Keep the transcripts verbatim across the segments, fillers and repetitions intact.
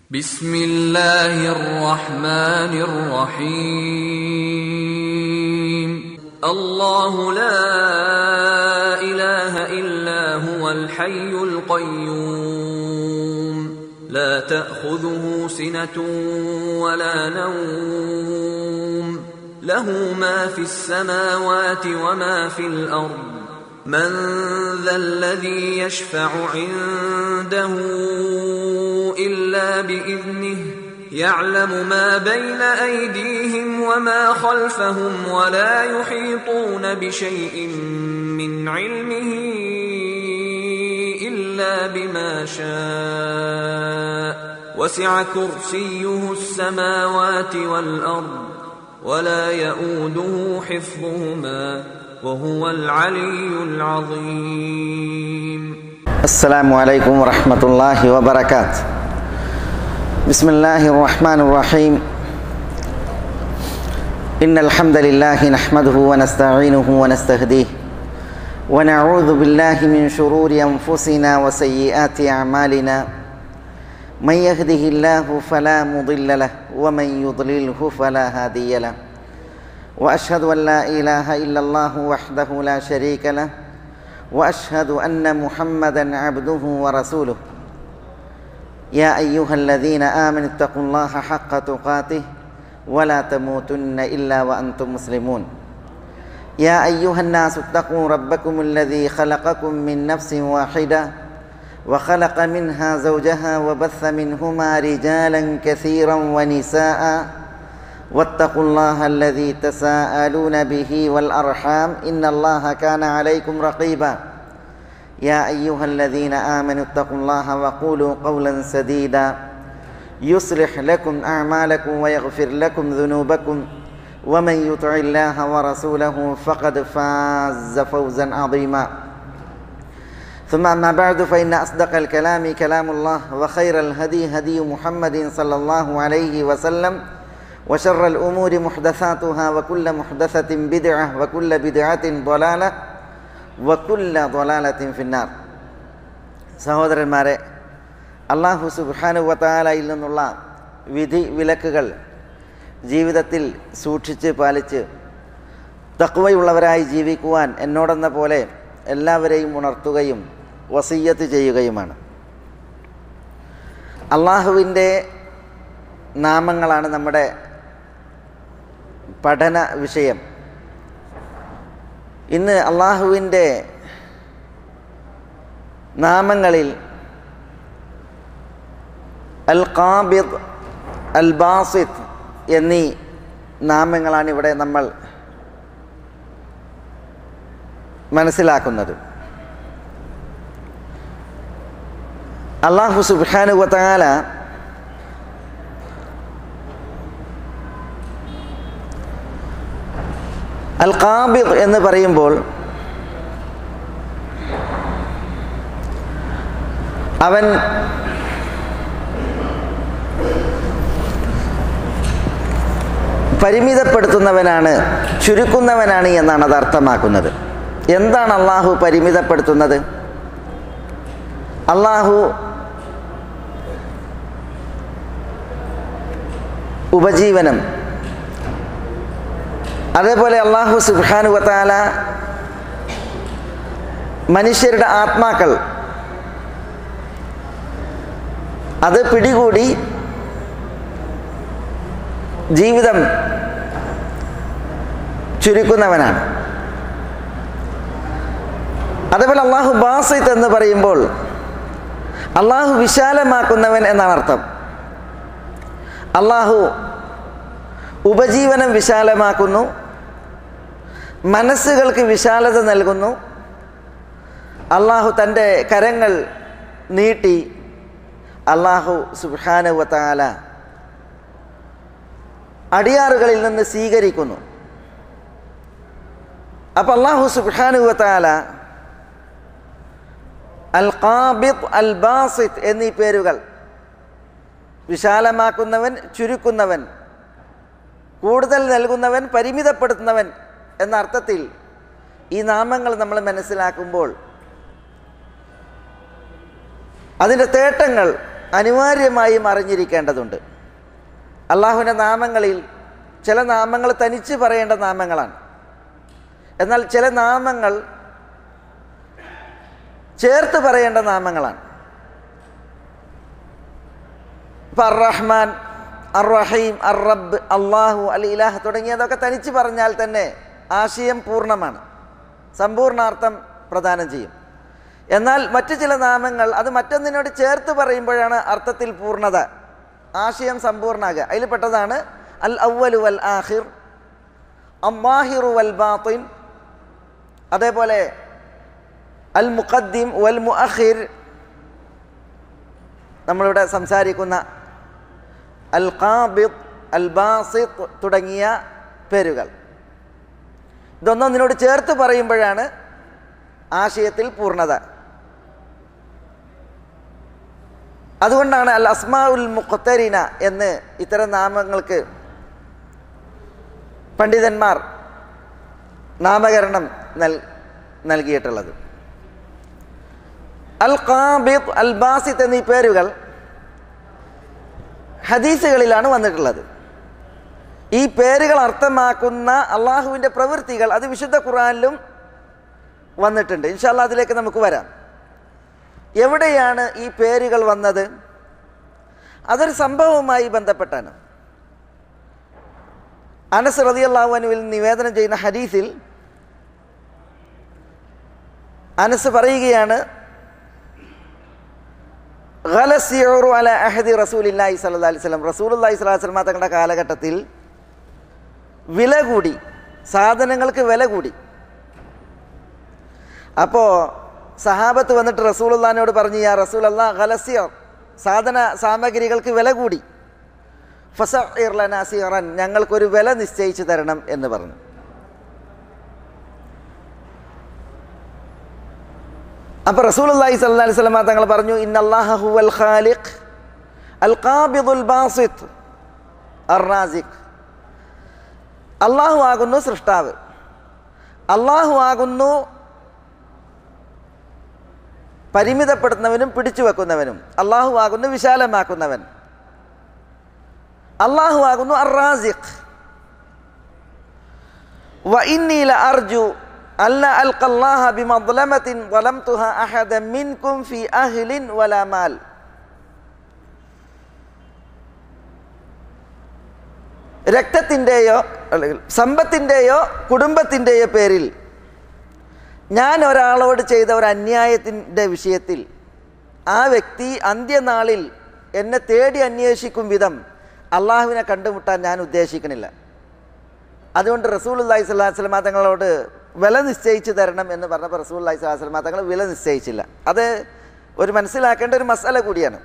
ബിസ്മില്ലാഹിർ റഹ്മാനിർ റഹീം. അല്ലാഹു ലാ ഇലാഹ ഇല്ലാ ഹുവൽ ഹയ്യുൽ ഖയ്യൂം ലാ തഅഖുദുഹു സിനതുൻ വലാ നൗം ലഹു മാ ഫിസ് സമാവാതി വമാ ഫിൽ അർദ് من ذا الذي يشفع عنده إلا بإذنه يعلم ما بين أيديهم وما خلفهم ولا يحيطون بشيء من علمه إلا بما شاء وسع كرسيه السماوات والأرض ولا يؤوده حفظهما وهو العلي العظيم. السلام عليكم ورحمة الله وبركاته. بسم الله الرحمن الرحيم. إن الحمد لله نحمده ونستعينه ونستهديه ونعوذ بالله من شرور أنفسنا وسيئات أعمالنا. من يهده الله فلا مضل له ومن يضلله فلا هادي له. وأشهد أن لا إله إلا الله وحده لا شريك له وأشهد أن محمدًا عبده ورسوله. يا أيها الذين آمنوا اتقوا الله حق تقاته ولا تموتن إلا وأنتم مسلمون. يا أيها الناس اتقوا ربكم الذي خلقكم من نفس واحدة وخلق منها زوجها وبث منهما رجالا كثيرا ونساء واتقوا الله الذي تساءلون به والأرحام إن الله كان عليكم رقيبا. يا أيها الذين آمنوا اتقوا الله وقولوا قولا سديدا يصلح لكم أعمالكم ويغفر لكم ذنوبكم ومن يطع الله ورسوله فقد فاز فوزا عظيما. ثم أما بعد فإن أصدق الكلام كلام الله وخير الهدي هدي محمد صلى الله عليه وسلم وشر الأمور محدثاتها وكل محدثة بدعة وكل بدعة ضلالة وكل ضلالة في النار. സഹോദരന്മാരെ, അല്ലാഹു സുബ്ഹാനഹു വ തആലയിൽ നിന്നുള്ള വിധി വിലക്കുകൾ ജീവിതത്തിൽ സൂക്ഷിച്ച് പാലിച്ച് തഖ്വയുള്ളവരായി ജീവിക്കുവാൻ എന്നോടെന്ന പോലെ എല്ലാവരെയും ഉണർത്തുകയും വസിയ്യത്ത് ചെയ്യുകയുമാണ്. അല്ലാഹുവിൻ്റെ നാമങ്ങളാണ് നമ്മുടെ പഠന വിഷയം. ഇന്ന് അല്ലാഹുവിൻ്റെ നാമങ്ങളിൽ അൽ ഖാബിദ്, അൽ ബാസിത്ത് എന്നീ നാമങ്ങളാണ് ഇവിടെ നമ്മൾ മനസ്സിലാക്കുന്നത്. അല്ലാഹു സുബ്ഹാനഹു വ തആല അൽ ഖാബിദ് എന്ന് പറയുമ്പോൾ അവൻ പരിമിതപ്പെടുത്തുന്നവനാണ്, ചുരുക്കുന്നവനാണ് എന്നാണ് അത് അർത്ഥമാക്കുന്നത്. എന്താണ് അള്ളാഹു പരിമിതപ്പെടുത്തുന്നത്? അള്ളാഹു ഉപജീവനം, അതേപോലെ അല്ലാഹു സുബ്ഹാനഹു വ തആല മനുഷ്യരുടെ ആത്മാക്കൾ അത് പിടികൂടി ജീവിതം ചുരുക്കുന്നവനാണ്. അതേപോലെ അല്ലാഹു ബാസിത്ത് എന്ന് പറയുമ്പോൾ അല്ലാഹു വിശാലമാക്കുന്നവൻ എന്നാണ് അർത്ഥം. അല്ലാഹു ഉപജീവനം വിശാലമാക്കുന്നു, മനസ്സുകൾക്ക് വിശാലത നൽകുന്നു. അല്ലാഹു തൻ്റെ കരങ്ങൾ നീട്ടി അല്ലാഹു സുബ്ഹാനഹു വ തആല അടിയാറുകളിൽ നിന്ന് സ്വീകരിക്കുന്നു. അപ്പോൾ അല്ലാഹു സുബ്ഹാനഹു വ തആല അൽ ഖാബിദ്, അൽ ബാസിത്ത് എന്നീ പേരുകൾ, വിശാലമാക്കുന്നവൻ, ചുരുക്കുന്നവൻ, കൂടുതൽ നൽകുന്നവൻ, പരിമിതപ്പെടുത്തുന്നവൻ എന്ന അർത്ഥത്തിൽ ഈ നാമങ്ങൾ നമ്മൾ മനസ്സിലാക്കുമ്പോൾ അതിൻ്റെ തേട്ടങ്ങൾ അനിവാര്യമായും അറിഞ്ഞിരിക്കേണ്ടതുണ്ട്. അള്ളാഹുവിൻ്റെ നാമങ്ങളിൽ ചില നാമങ്ങൾ തനിച്ച് പറയേണ്ട നാമങ്ങളാണ്. എന്നാൽ ചില നാമങ്ങൾ ചേർത്ത് പറയേണ്ട നാമങ്ങളാണ്. ഇപ്പം അർ റഹ്മാൻ, അർ റഹീം, അർ റബ്ബ്, അള്ളാഹു, അൽ ഇലാഹ് തുടങ്ങിയതൊക്കെ തനിച്ച് പറഞ്ഞാൽ തന്നെ ആശയം പൂർണ്ണമാണ്, സമ്പൂർണ്ണാർത്ഥം പ്രദാനം ചെയ്യും. എന്നാൽ മറ്റു ചില നാമങ്ങൾ അത് മറ്റൊന്നിനോട് ചേർത്ത് പറയുമ്പോഴാണ് അർത്ഥത്തിൽ പൂർണ്ണത, ആശയം സമ്പൂർണ്ണമാകുക. അതിൽ പെട്ടതാണ് അൽ അവ്വലു വൽ ആഖിർ, അമ്മാഹിറു വൽ ബാത്തിൻ, അതേപോലെ അൽ മുഖദ്ദിം വൽ മുഅഖിർ, നമ്മളിവിടെ സംസാരിക്കുന്ന അൽ ഖാബിദ്, അൽ ബാസിത്ത് തുടങ്ങിയ പേരുകൾ. ഇതൊന്നൊന്നിനോട് ചേർത്ത് പറയുമ്പോഴാണ് ആശയത്തിൽ പൂർണ്ണത. അതുകൊണ്ടാണ് അൽ അസ്മാ ഉൽ മുഖ്തരിന എന്ന് ഇത്തരം നാമങ്ങൾക്ക് പണ്ഡിതന്മാർ നാമകരണം നൽ നൽകിയിട്ടുള്ളത്. അൽ ഖാബിദ്, അൽ ബാസിത്ത് എന്നീ പേരുകൾ ഹദീസുകളിലാണ് വന്നിട്ടുള്ളത്. ഈ പേരുകൾ അർത്ഥമാക്കുന്ന അള്ളാഹുവിൻ്റെ പ്രവൃത്തികൾ അത് വിശുദ്ധ ഖുർആനിലും വന്നിട്ടുണ്ട്. ഇൻഷാ അല്ലാഹ് അതിലേക്ക് നമുക്ക് വരാം. എവിടെയാണ് ഈ പേരുകൾ വന്നത്? അതൊരു സംഭവവുമായി ബന്ധപ്പെട്ടാണ്. അനസ് റളിയല്ലാഹു അൻഹുവിൽ നിവേദനം ചെയ്യുന്ന ഹദീസിൽ അനസ് പറയുകയാണ്, ഗലസിഉറു അല അഹദി റസൂലില്ലാഹി സ്വല്ലല്ലാഹി അലൈഹി വസല്ലം, റസൂലുള്ളാഹി സ്വല്ലല്ലാഹി അലൈഹി വസല്ലം തങ്ങളുടെ കാലഘട്ടത്തിൽ വില കൂടി, സാധനങ്ങൾക്ക് വില കൂടി. അപ്പോൾ സഹാബത്ത് വന്നിട്ട് റസൂലുള്ളാഹിനോട് പറഞ്ഞു, യാ റസൂലല്ലാഹ് ഗലസിഉ, സാധന സാമഗ്രികൾക്ക് വില കൂടി, ഫസഇർ ലനാ സിറൻ, ഞങ്ങൾക്കൊരു വില നിശ്ചയിച്ചു തരണം എന്ന് പറഞ്ഞു. അപ്പോൾ റസൂലുള്ളാഹി സ്വല്ലല്ലാഹി അലൈഹി വസല്ലം തങ്ങൾ പറഞ്ഞു, ഇന്നല്ലാഹ ഹുവൽ ഖാലിഖ് അൽ ഖാബിദുൽ ബാസിത്ത് അർ റാസിഖ്, അള്ളാഹു ആകുന്നു സൃഷ്ടാവ്, അള്ളാഹു ആകുന്നു പരിമിതപ്പെടുത്തുന്നവനും പിടിച്ചു വെക്കുന്നവനും, അള്ളാഹു ആകുന്നു വിശാലമാക്കുന്നവൻ, അള്ളാഹു ആകുന്നു അർ റാസിഖ്. വ ഇന്നി ല അർജു അല്ല അൽഖല്ലാഹ ബിമദ്ലമത്തിൻ ളലംതുഹ അഹദൻ മിൻകും ഫി അഹ്ലിൻ വലാ മാൽ. രക്തത്തിൻ്റെയോ അല്ലെങ്കിൽ സമ്പത്തിൻ്റെയോ കുടുംബത്തിൻ്റെയോ പേരിൽ ഞാൻ ഒരാളോട് ചെയ്ത ഒരു അന്യായത്തിൻ്റെ വിഷയത്തിൽ ആ വ്യക്തി അന്ത്യനാളിൽ എന്നെ തേടി അന്വേഷിക്കും വിധം അള്ളാഹുവിനെ കണ്ടുമുട്ടാൻ ഞാൻ ഉദ്ദേശിക്കണില്ല. അതുകൊണ്ട് റസൂലുള്ളാഹി സ്വല്ലല്ലാഹി അലൈഹി വസല്ലം തങ്ങളോട് വില നിശ്ചയിച്ചു തരണം എന്ന് പറഞ്ഞപ്പോൾ റസൂലുള്ളാഹി സ്വല്ലല്ലാഹി അലൈഹി വസല്ലം തങ്ങൾ വില നിശ്ചയിച്ചില്ല. അത് ഒരു മനസ്സിലാക്കേണ്ട ഒരു മസാല കൂടിയാണ്.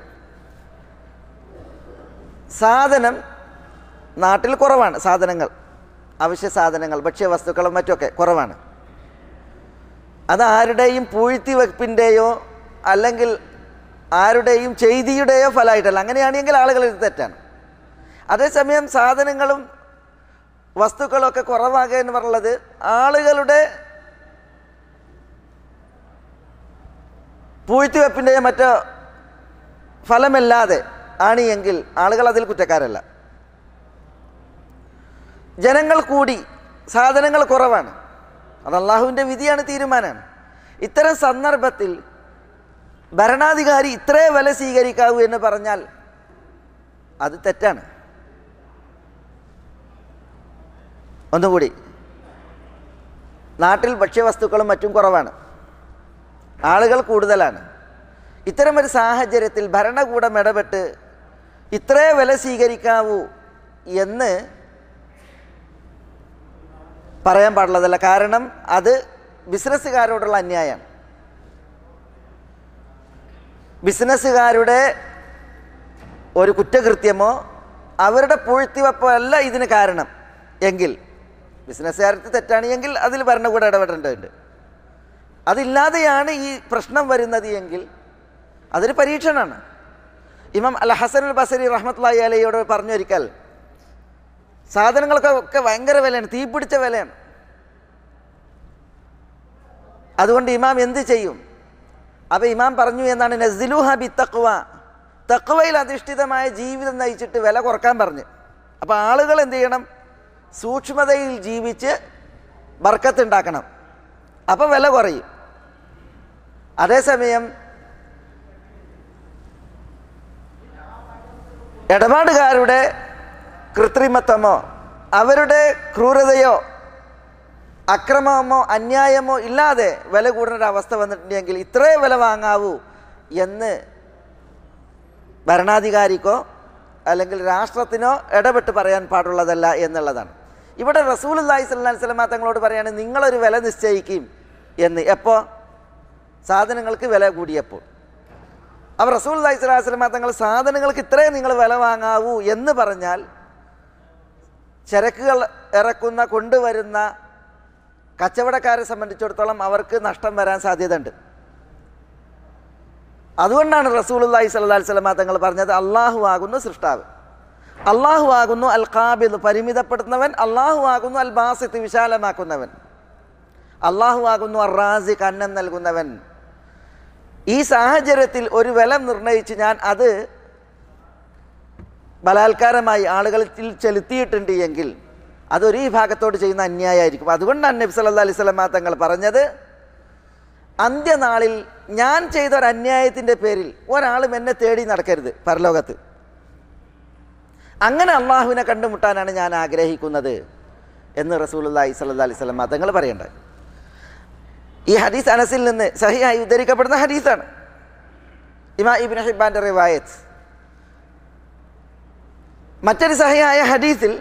സാധനം നാട്ടിൽ കുറവാണ്, സാധനങ്ങൾ, അവശ്യ സാധനങ്ങൾ, ഭക്ഷ്യവസ്തുക്കളും മറ്റൊക്കെ കുറവാണ്. അത് ആരുടെയും പൂഴ്ത്തി വെപ്പിൻ്റെയോ അല്ലെങ്കിൽ ആരുടെയും ചെയ്തിയുടെയോ ഫലമായിട്ടല്ല. അങ്ങനെയാണെങ്കിൽ ആളുകൾ ഇത് തെറ്റാണ്. അതേസമയം സാധനങ്ങളും വസ്തുക്കളൊക്കെ കുറവാകുക എന്ന് പറയുന്നത് ആളുകളുടെ പൂഴ്ത്തിവെപ്പിൻ്റെയോ മറ്റോ ഫലമല്ലാതെ ആണ് എങ്കിൽ ആളുകൾ അതിൽ കുറ്റക്കാരല്ല. ജനങ്ങൾ കൂടി, സാധനങ്ങൾ കുറവാണ്, അത് അള്ളാഹുവിൻ്റെ വിധിയാണ്, തീരുമാനമാണ്. ഇത്തരം സന്ദർഭത്തിൽ ഭരണാധികാരി ഇത്രേ വില സ്വീകരിക്കാവൂ എന്ന് പറഞ്ഞാൽ അത് തെറ്റാണ്. ഒന്നുകൂടി, നാട്ടിൽ ഭക്ഷ്യവസ്തുക്കളും മറ്റും കുറവാണ്, ആളുകൾ കൂടുതലാണ്. ഇത്തരമൊരു സാഹചര്യത്തിൽ ഭരണകൂടം ഇടപെട്ട് ഇത്രേ വില സ്വീകരിക്കാവൂ എന്ന് പറയാൻ പാടുള്ളതല്ല. കാരണം അത് ബിസിനസ്സുകാരോടുള്ള അന്യായമാണ്. ബിസിനസ്സുകാരുടെ ഒരു കുറ്റകൃത്യമോ അവരുടെ പൂഴ്ത്തിവെപ്പോ അല്ല ഇതിന് കാരണം എങ്കിൽ, ബിസിനസ്സുകാർക്ക് തെറ്റാണ് എങ്കിൽ അതിൽ ഭരണകൂടം ഇടപെടേണ്ടതുണ്ട്. അതില്ലാതെയാണ് ഈ പ്രശ്നം വരുന്നത് എങ്കിൽ അതൊരു പരീക്ഷണമാണ്. ഇമാം അൽ ഹസൻ അൽ ബസരി റഹ്മത്തുള്ളാഹി അലൈഹിയോട് പറഞ്ഞൊരിക്കൽ, സാധനങ്ങൾക്ക് ഒക്കെ ഭയങ്കര വിലയാണ്, തീപിടിച്ച വിലയാണ്. അതുകൊണ്ട് ഇമാം എന്ത് ചെയ്യും? അപ്പോൾ ഇമാം പറഞ്ഞു എന്നാണ്, നസിലുഹ ബി തഖ്വ തഖ്വയിൽ അധിഷ്ഠിതമായ ജീവിതം നയിച്ചിട്ട് വില കുറക്കാൻ പറഞ്ഞു. അപ്പോൾ ആളുകൾ എന്ത് ചെയ്യണം? സൂക്ഷ്മതയിൽ ജീവിച്ച് ബർക്കത്തുണ്ടാക്കണം. അപ്പോൾ വില കുറയും. അതേസമയം ഇടപാടുകാരുടെ കൃത്രിമത്വമോ അവരുടെ ക്രൂരതയോ അക്രമമോ അന്യായമോ ഇല്ലാതെ വില കൂടുന്ന ഒരവസ്ഥ വന്നിട്ടുണ്ടെങ്കിൽ ഇത്രേ വില വാങ്ങാവൂ എന്ന് ഭരണാധികാരിക്കോ അല്ലെങ്കിൽ രാഷ്ട്രത്തിനോ ഇടപെട്ട് പറയാൻ പാടുള്ളതല്ല എന്നുള്ളതാണ്. ഇവിടെ റസൂലുള്ളാഹി സ്വല്ലല്ലാഹി അലൈഹി വസല്ലം തങ്ങളോട് പറയാണ് നിങ്ങളൊരു വില നിശ്ചയിക്കും എന്ന്. എപ്പോൾ? സാധനങ്ങൾക്ക് വില കൂടിയപ്പോൾ. അപ്പോൾ റസൂലുള്ളാഹി സ്വല്ലല്ലാഹി അലൈഹി വസല്ലം തങ്ങൾ സാധനങ്ങൾക്ക് ഇത്രയും നിങ്ങൾ വില വാങ്ങാവൂ എന്ന് പറഞ്ഞാൽ ചരക്കുകൾ ഇറക്കുന്ന കൊണ്ടുവരുന്ന കച്ചവടക്കാരെ സംബന്ധിച്ചിടത്തോളം അവർക്ക് നഷ്ടം വരാൻ സാധ്യതയുണ്ട്. അതുകൊണ്ടാണ് റസൂലുള്ളാഹി സ്വല്ലല്ലാഹി അലൈഹി വസല്ലം തങ്ങൾ പറഞ്ഞത് അള്ളാഹു ആകുന്നു സൃഷ്ടാവ്, അള്ളാഹു ആകുന്നു അൽ ഖാബിദ് പരിമിതപ്പെടുത്തുന്നവൻ, അള്ളാഹു ആകുന്നു അൽ ബാസിത്ത് വിശാലമാക്കുന്നവൻ, അള്ളാഹു ആകുന്നു അർ റാസിഖ് അന്നം നൽകുന്നവൻ. ഈ സാഹചര്യത്തിൽ ഒരു വില നിർണയിച്ച് ഞാൻ അത് ബലാത്കാരമായി ആളുകളിൽ ചെലുത്തിയിട്ടുണ്ട് എങ്കിൽ അതൊരു ഈ ഭാഗത്തോട് ചെയ്യുന്ന അന്യായമായിരിക്കും. അതുകൊണ്ടാണ് നബി സല്ലല്ലാഹു അലൈഹി വസല്ലം തങ്ങൾ പറഞ്ഞത് അന്ത്യനാളിൽ ഞാൻ ചെയ്ത ഒരു അന്യായത്തിൻ്റെ പേരിൽ ഒരാളും എന്നെ തേടി നടക്കരുത് പരലോകത്ത്. അങ്ങനെ അള്ളാഹുവിനെ കണ്ടുമുട്ടാനാണ് ഞാൻ ആഗ്രഹിക്കുന്നത് എന്ന് റസൂലുള്ളാഹി സ്വല്ലല്ലാഹി അലൈഹി വസല്ലം തങ്ങൾ പറയേണ്ടത്. ഈ ഹദീസ് അനസിൽ നിന്ന് സഹിഹായി ഉദ്ധരിക്കപ്പെടുന്ന ഹദീസാണ്. ഇമാം ഇബ്നു ഹിബ്ബാന്റെ റിവായത്ത്. മറ്റൊരു സഹിഹായ ഹദീസിൽ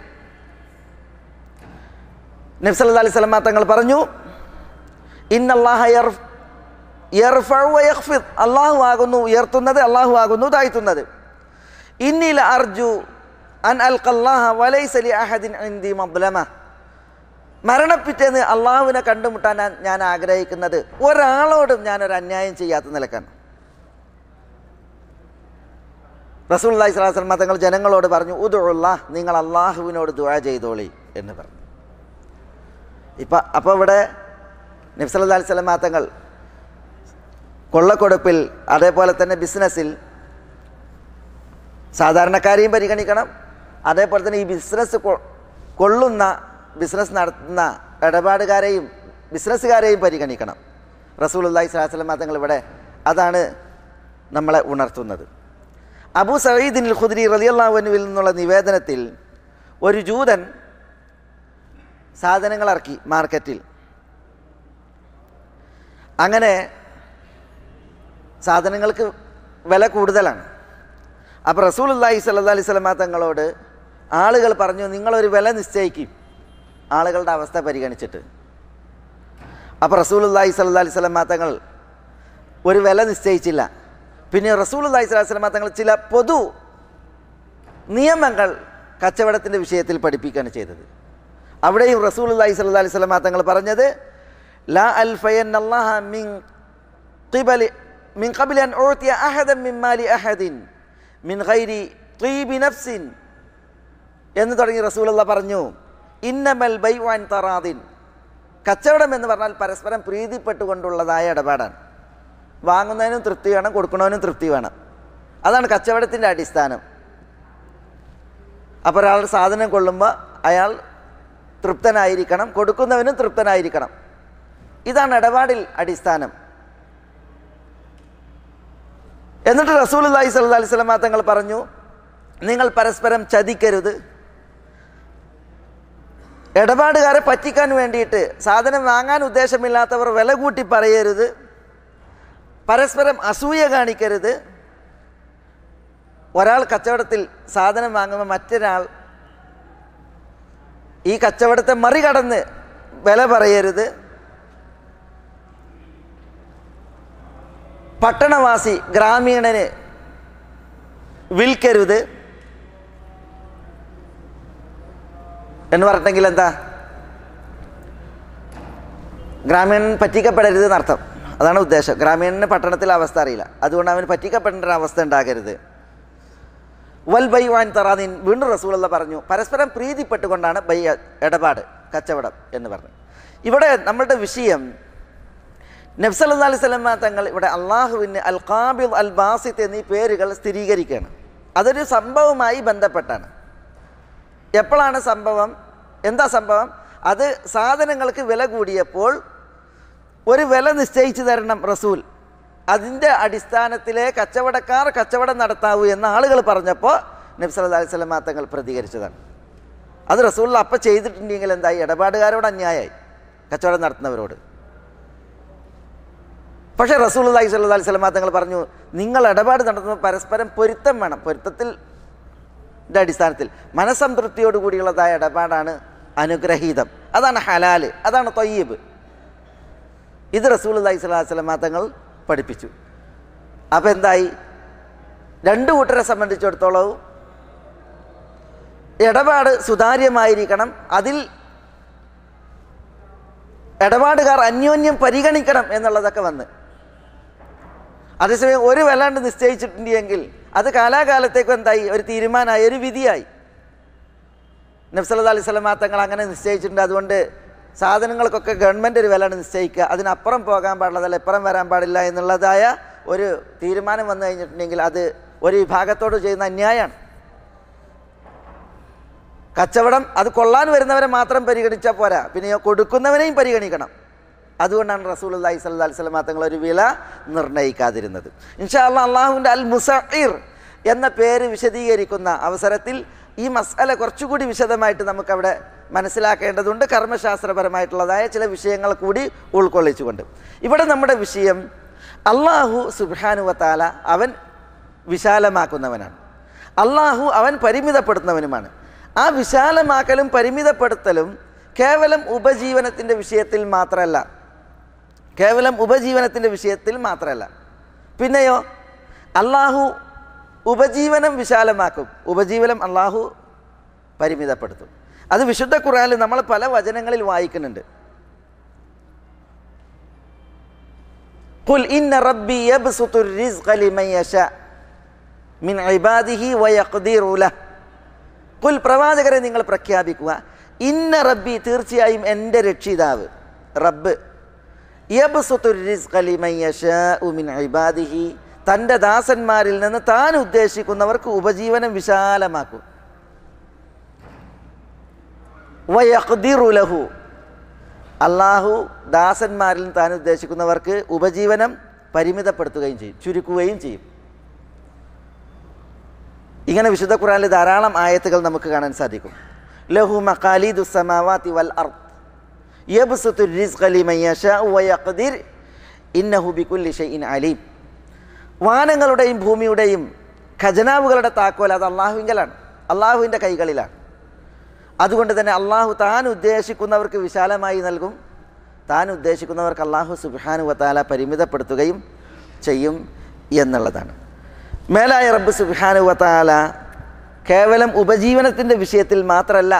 നബി സല്ലല്ലാഹു അലൈഹി വസല്ലം തങ്ങൾ പറഞ്ഞു ഇന്നല്ലാഹ യർഫഉ വയഖ്ഫിദ്, അല്ലാഹു ആകുന്നു ഉയർത്തുന്നത്, അല്ലാഹു ആകുന്നു താഴ്ത്തുന്നത്. ഇന്നി ലഅർജു അൻ അൽഖല്ലാഹ വലൈസ ലി അഹദിൻ ഇൻദി മദ്ലമ, മരണപ്പിറ്റേന്ന് അള്ളാഹുവിനെ കണ്ടുമുട്ടാൻ ഞാൻ ആഗ്രഹിക്കുന്നത് ഒരാളോടും ഞാനൊരു അന്യായം ചെയ്യാത്ത നിലക്കാണ്. റസൂലുള്ളാഹി സ്വല്ലല്ലാഹു അലൈഹി വസല്ലം തങ്ങൾ ജനങ്ങളോട് പറഞ്ഞു ഉദ്ഉല്ലാഹ്, നിങ്ങൾ അള്ളാഹുവിനോട് ദുആ ചെയ്തോളി എന്ന് പറഞ്ഞു. ഇപ്പം അപ്പോൾ ഇവിടെ നബി സല്ലല്ലാഹു അലൈഹി വസല്ലം തങ്ങൾ കൊള്ളക്കൊടുപ്പിൽ അതേപോലെ തന്നെ ബിസിനസ്സിൽ സാധാരണക്കാരെയും പരിഗണിക്കണം, അതേപോലെ തന്നെ ഈ ബിസിനസ് കൊള്ളുന്ന ബിസിനസ് നടത്തുന്ന ഇടപാടുകാരെയും ബിസിനസ്സുകാരെയും പരിഗണിക്കണം. റസൂലുള്ളാഹി സ്വല്ലല്ലാഹു അലൈഹി വസല്ലം തങ്ങൾ ഇവിടെ അതാണ് നമ്മളെ ഉണർത്തുന്നത്. അബൂ സഈദ് അൽ ഖുദ്രി റളിയല്ലാഹു അൻഹുവിൽ നിന്നുള്ള നിവേദനത്തിൽ ഒരു ജൂതൻ സാധനങ്ങൾ ഇറക്കി മാർക്കറ്റിൽ. അങ്ങനെ സാധനങ്ങൾക്ക് വില കൂടുതലാണ്. അപ്പോൾ റസൂലുള്ളാഹി സ്വല്ലല്ലാഹു അലൈഹി വസല്ലം തങ്ങളോട് ആളുകൾ പറഞ്ഞു നിങ്ങളൊരു വില നിശ്ചയിക്കും ആളുകളുടെ അവസ്ഥ പരിഗണിച്ചിട്ട്. അപ്പോൾ റസൂലുള്ളാഹി സ്വല്ലല്ലാഹു അലൈഹി വസല്ലം തങ്ങൾ ഒരു വില നിശ്ചയിച്ചില്ല. പിന്നെ റസൂലുള്ളാഹി സ്വല്ലല്ലാഹു അലൈഹി വസല്ലം തങ്ങൾ ചില പൊതു നിയമങ്ങൾ കച്ചവടത്തിൻ്റെ വിഷയത്തിൽ പഠിപ്പിക്കുകയാണ് ചെയ്തത്. അവിടെയും റസൂലുള്ളാഹി സ്വല്ലല്ലാഹു അലൈഹി വസല്ലം തങ്ങൾ പറഞ്ഞത് ലാ അൽഫയന്നല്ലാഹ മിൻ ഖിബലി മിൻ ഖബലി അൻ ഉഅതിയ അഹദൻ മിൻ മാലി അഹദിൻ മിൻ ഗൈരി ത്വീബി നഫ്സിൻ എന്ന് തുടങ്ങി റസൂലുള്ളാഹി പറഞ്ഞു. ഇന്നമൽ ബൈഉ അൻ തറാദിൻ, കച്ചവടം എന്ന് പറഞ്ഞാൽ പരസ്പരം പ്രീതിപ്പെട്ടുകൊണ്ടുള്ളതായ ഇടപാടാണ്. വാങ്ങുന്നതിനും തൃപ്തി വേണം, കൊടുക്കുന്നതിനും തൃപ്തി വേണം. അതാണ് കച്ചവടത്തിൻ്റെ അടിസ്ഥാനം. അപ്പോൾ ഒരാൾ സാധനം കൊള്ളുമ്പോൾ അയാൾ തൃപ്തനായിരിക്കണം, കൊടുക്കുന്നവനും തൃപ്തനായിരിക്കണം. ഇതാണ് ഇടപാടിൽ അടിസ്ഥാനം. എന്നിട്ട് റസൂലുള്ളാഹി സ്വല്ലല്ലാഹു അലൈഹി വസല്ലം തങ്ങൾ പറഞ്ഞു നിങ്ങൾ പരസ്പരം ചതിക്കരുത്, ഇടപാടുകാരെ പറ്റിക്കാൻ വേണ്ടിയിട്ട് സാധനം വാങ്ങാൻ ഉദ്ദേശമില്ലാത്തവർ വില കൂട്ടി പറയരുത്, പരസ്പരം അസൂയ കാണിക്കരുത്. ഒരാൾ കച്ചവടത്തിൽ സാധനം വാങ്ങുമ്പോൾ മറ്റൊരാൾ ഈ കച്ചവടത്തെ മറികടന്ന് വില പറയരുത്. പട്ടണവാസി ഗ്രാമീണന് വിൽക്കരുത് എന്ന് പറഞ്ഞിട്ടെങ്കിൽ എന്താ? ഗ്രാമീണൻ പറ്റിക്കപ്പെടരുത് എന്നർത്ഥം. അതാണ് ഉദ്ദേശം. ഗ്രാമീണന് പട്ടണത്തിലെ അവസ്ഥ അറിയില്ല, അതുകൊണ്ട് അവന് പറ്റിക്കപ്പെടേണ്ട ഒരു അവസ്ഥ ഉണ്ടാകരുത്. വൽ ബൈഉ അൻ തറാദിൻ, വീണ്ടും റസൂലുള്ളാഹി പറഞ്ഞു പരസ്പരം പ്രീതിപ്പെട്ടുകൊണ്ടാണ് ബൈഅ ഇടപാട് കച്ചവടം എന്ന് പറഞ്ഞു. ഇവിടെ നമ്മളുടെ വിഷയം നബി സല്ലല്ലാഹു അലൈഹി വസല്ലം തങ്ങൾ ഇവിടെ അള്ളാഹുവിന് അൽ ഖാബിദ് അൽ ബാസിത്ത് എന്നീ പേരുകൾ സ്ഥിരീകരിക്കുകയാണ്. അതൊരു സംഭവവുമായി ബന്ധപ്പെട്ടാണ്. എപ്പോഴാണ് സംഭവം? എന്താ സംഭവം? അത് സാധനങ്ങൾക്ക് വില കൂടിയപ്പോൾ ഒരു വില നിശ്ചയിച്ചു തരണം റസൂൽ, അതിൻ്റെ അടിസ്ഥാനത്തിലെ കച്ചവടക്കാർ കച്ചവടം നടത്താവൂ എന്ന ആളുകൾ പറഞ്ഞപ്പോൾ നബി സല്ലല്ലാഹു അലൈഹി വസല്ലം തങ്ങൾ പ്രതികരിച്ചതാണ്. അത് റസൂൽ അപ്പം ചെയ്തിട്ടുണ്ടെങ്കിൽ എന്തായി? ഇടപാടുകാരോട് അന്യായമായി, കച്ചവടം നടത്തുന്നവരോട്. പക്ഷേ റസൂലുള്ളാഹി സ്വല്ലല്ലാഹു അലൈഹി വസല്ലം തങ്ങൾ പറഞ്ഞു, നിങ്ങൾ ഇടപാട് നടത്തുമ്പോൾ പരസ്പരം പൊരുത്തം വേണം. പൊരുത്തത്തിൻ്റെ അടിസ്ഥാനത്തിൽ മനസ്സംതൃപ്തിയോടുകൂടിയുള്ളതായ ഇടപാടാണ് അനുഗ്രഹീതം, അതാണ് ഹലാല്, അതാണ് ത്വയ്യിബ്. ഇത് റസൂലുള്ളാഹി സ്വല്ലല്ലാഹു അലൈഹി വസല്ലം തങ്ങൾ പഠിപ്പിച്ചു. അപ്പം എന്തായി? രണ്ടു കൂട്ടരെ സംബന്ധിച്ചിടത്തോളം ഇടപാട് സുതാര്യമായിരിക്കണം, അതിൽ ഇടപാടുകാർ അന്യോന്യം പരിഗണിക്കണം എന്നുള്ളതൊക്കെ വന്ന്. അതേസമയം ഒരു വിലാണ്ട് നിശ്ചയിച്ചിട്ടുണ്ടെങ്കിൽ അത് കാലാകാലത്തേക്കും എന്തായി? ഒരു തീരുമാനമായി, ഒരു വിധിയായി. നബി സല്ലല്ലാഹു അലൈഹി വസല്ലം തങ്ങൾ അങ്ങനെ നിശ്ചയിച്ചിട്ടുണ്ട്. അതുകൊണ്ട് സാധനങ്ങൾക്കൊക്കെ ഗവൺമെൻറ് ഒരു വിലയാണ് നിശ്ചയിക്കുക, അതിനപ്പുറം പോകാൻ പാടില്ല, ഇപ്പുറം വരാൻ പാടില്ല എന്നുള്ളതായ ഒരു തീരുമാനം വന്നു കഴിഞ്ഞിട്ടുണ്ടെങ്കിൽ അത് ഒരു വിഭാഗത്തോട് ചെയ്യുന്ന അന്യായമാണ്. കച്ചവടം അത് കൊള്ളാൻ വരുന്നവരെ മാത്രം പരിഗണിച്ചാൽ പോരാ, പിന്നെ കൊടുക്കുന്നവനെയും പരിഗണിക്കണം. അതുകൊണ്ടാണ് റസൂലുള്ളാഹി സ്വല്ലല്ലാഹു അലൈഹി വസല്ലം തങ്ങൾ ഒരു വില നിർണ്ണയിക്കാതിരുന്നത്. ഇൻഷാ അല്ലാഹ് അല്ലാഹുവിൻ്റെ അൽ മുസഇർ എന്ന പേര് വിശദീകരിക്കുന്ന അവസരത്തിൽ ഈ മസ്അല കുറച്ചുകൂടി വിശദമായിട്ട് നമുക്കവിടെ മനസ്സിലാക്കേണ്ടതുണ്ട്, കർമ്മശാസ്ത്രപരമായിട്ടുള്ളതായ ചില വിഷയങ്ങൾ കൂടി ഉൾക്കൊള്ളിച്ചുകൊണ്ട്. ഇവിടെ നമ്മുടെ വിഷയം അല്ലാഹു സുബ്ഹാനഹു വ തആല അവൻ വിശാലമാക്കുന്നവനാണ്, അല്ലാഹു അവൻ പരിമിതപ്പെടുത്തുന്നവനുമാണ്. ആ വിശാലമാക്കലും പരിമിതപ്പെടുത്തലും കേവലം ഉപജീവനത്തിൻ്റെ വിഷയത്തിൽ മാത്രമല്ല, കേവലം ഉപജീവനത്തിൻ്റെ വിഷയത്തിൽ മാത്രമല്ല, പിന്നെയോ അല്ലാഹു ഉപജീവനം വിശാലമാക്കും, ഉപജീവനം അല്ലാഹു പരിമിതപ്പെടുത്തും. അത് വിശുദ്ധ ഖുർആനിൽ നമ്മൾ പല വചനങ്ങളിൽ വായിക്കുന്നുണ്ട്. ഖുൽ ഇന്ന റബ്ബി യബ്സുത്തുർ റിസ്ഖ ലിമൻ യശാ മിൻ ഇബാദിഹി വയഖ്ദിറു ലഹ്. ഖുൽ പ്രവാചകരെ നിങ്ങൾ പ്രഖ്യാപിക്കുക, ഇന്ന റബ്ബി തീർച്ചയായും എൻ്റെ രക്ഷിതാവ് റബ്ബ് യബ്സുത്തുർ റിസ്ഖ ലിമൻ യശാ മിൻ ഇബാദിഹി തൻ്റെ ദാസന്മാരിൽ നിന്ന് താൻ ഉദ്ദേശിക്കുന്നവർക്ക് ഉപജീവനം വിശാലമാക്കും. വയഖ്ദിറു ലഹു അല്ലാഹു ദാസന്മാരിൽ താൻ ഉദ്ദേശിക്കുന്നവർക്ക് ഉപജീവനം പരിമിതപ്പെടുത്തുകയും ചെയ്യും, ചുരുക്കുകയും ചെയ്യും. ഇങ്ങനെ വിശുദ്ധ ഖുർആനിൽ ധാരാളം ആയത്തുകൾ നമുക്ക് കാണാൻ സാധിക്കും. ലഹു മഖാലീദുസ് സമാവാതി വൽ അർദ് യബ്സുത്തുർ റിസ്ഖ ലിമൻ യശാഉ വയഖ്ദിർ ഇന്നഹു ബികുല്ലി ഷൈഇൻ അലീം. വാനങ്ങളുടെയും ഭൂമിയുടെയും ഖജനാവുകളുടെ താക്കോൽ അത് അള്ളാഹുവിങ്കലാണ്, അള്ളാഹുവിൻ്റെ കൈകളിലാണ്. അതുകൊണ്ട് തന്നെ അള്ളാഹു താൻ ഉദ്ദേശിക്കുന്നവർക്ക് വിശാലമായി നൽകും, താൻ ഉദ്ദേശിക്കുന്നവർക്ക് അള്ളാഹു സുബ്ഹാനഹു വ തആല പരിമിതപ്പെടുത്തുകയും ചെയ്യും എന്നുള്ളതാണ്. മേലായ റബ്ബ് സുബ്ഹാനഹു വ തആല കേവലം ഉപജീവനത്തിൻ്റെ വിഷയത്തിൽ മാത്രമല്ല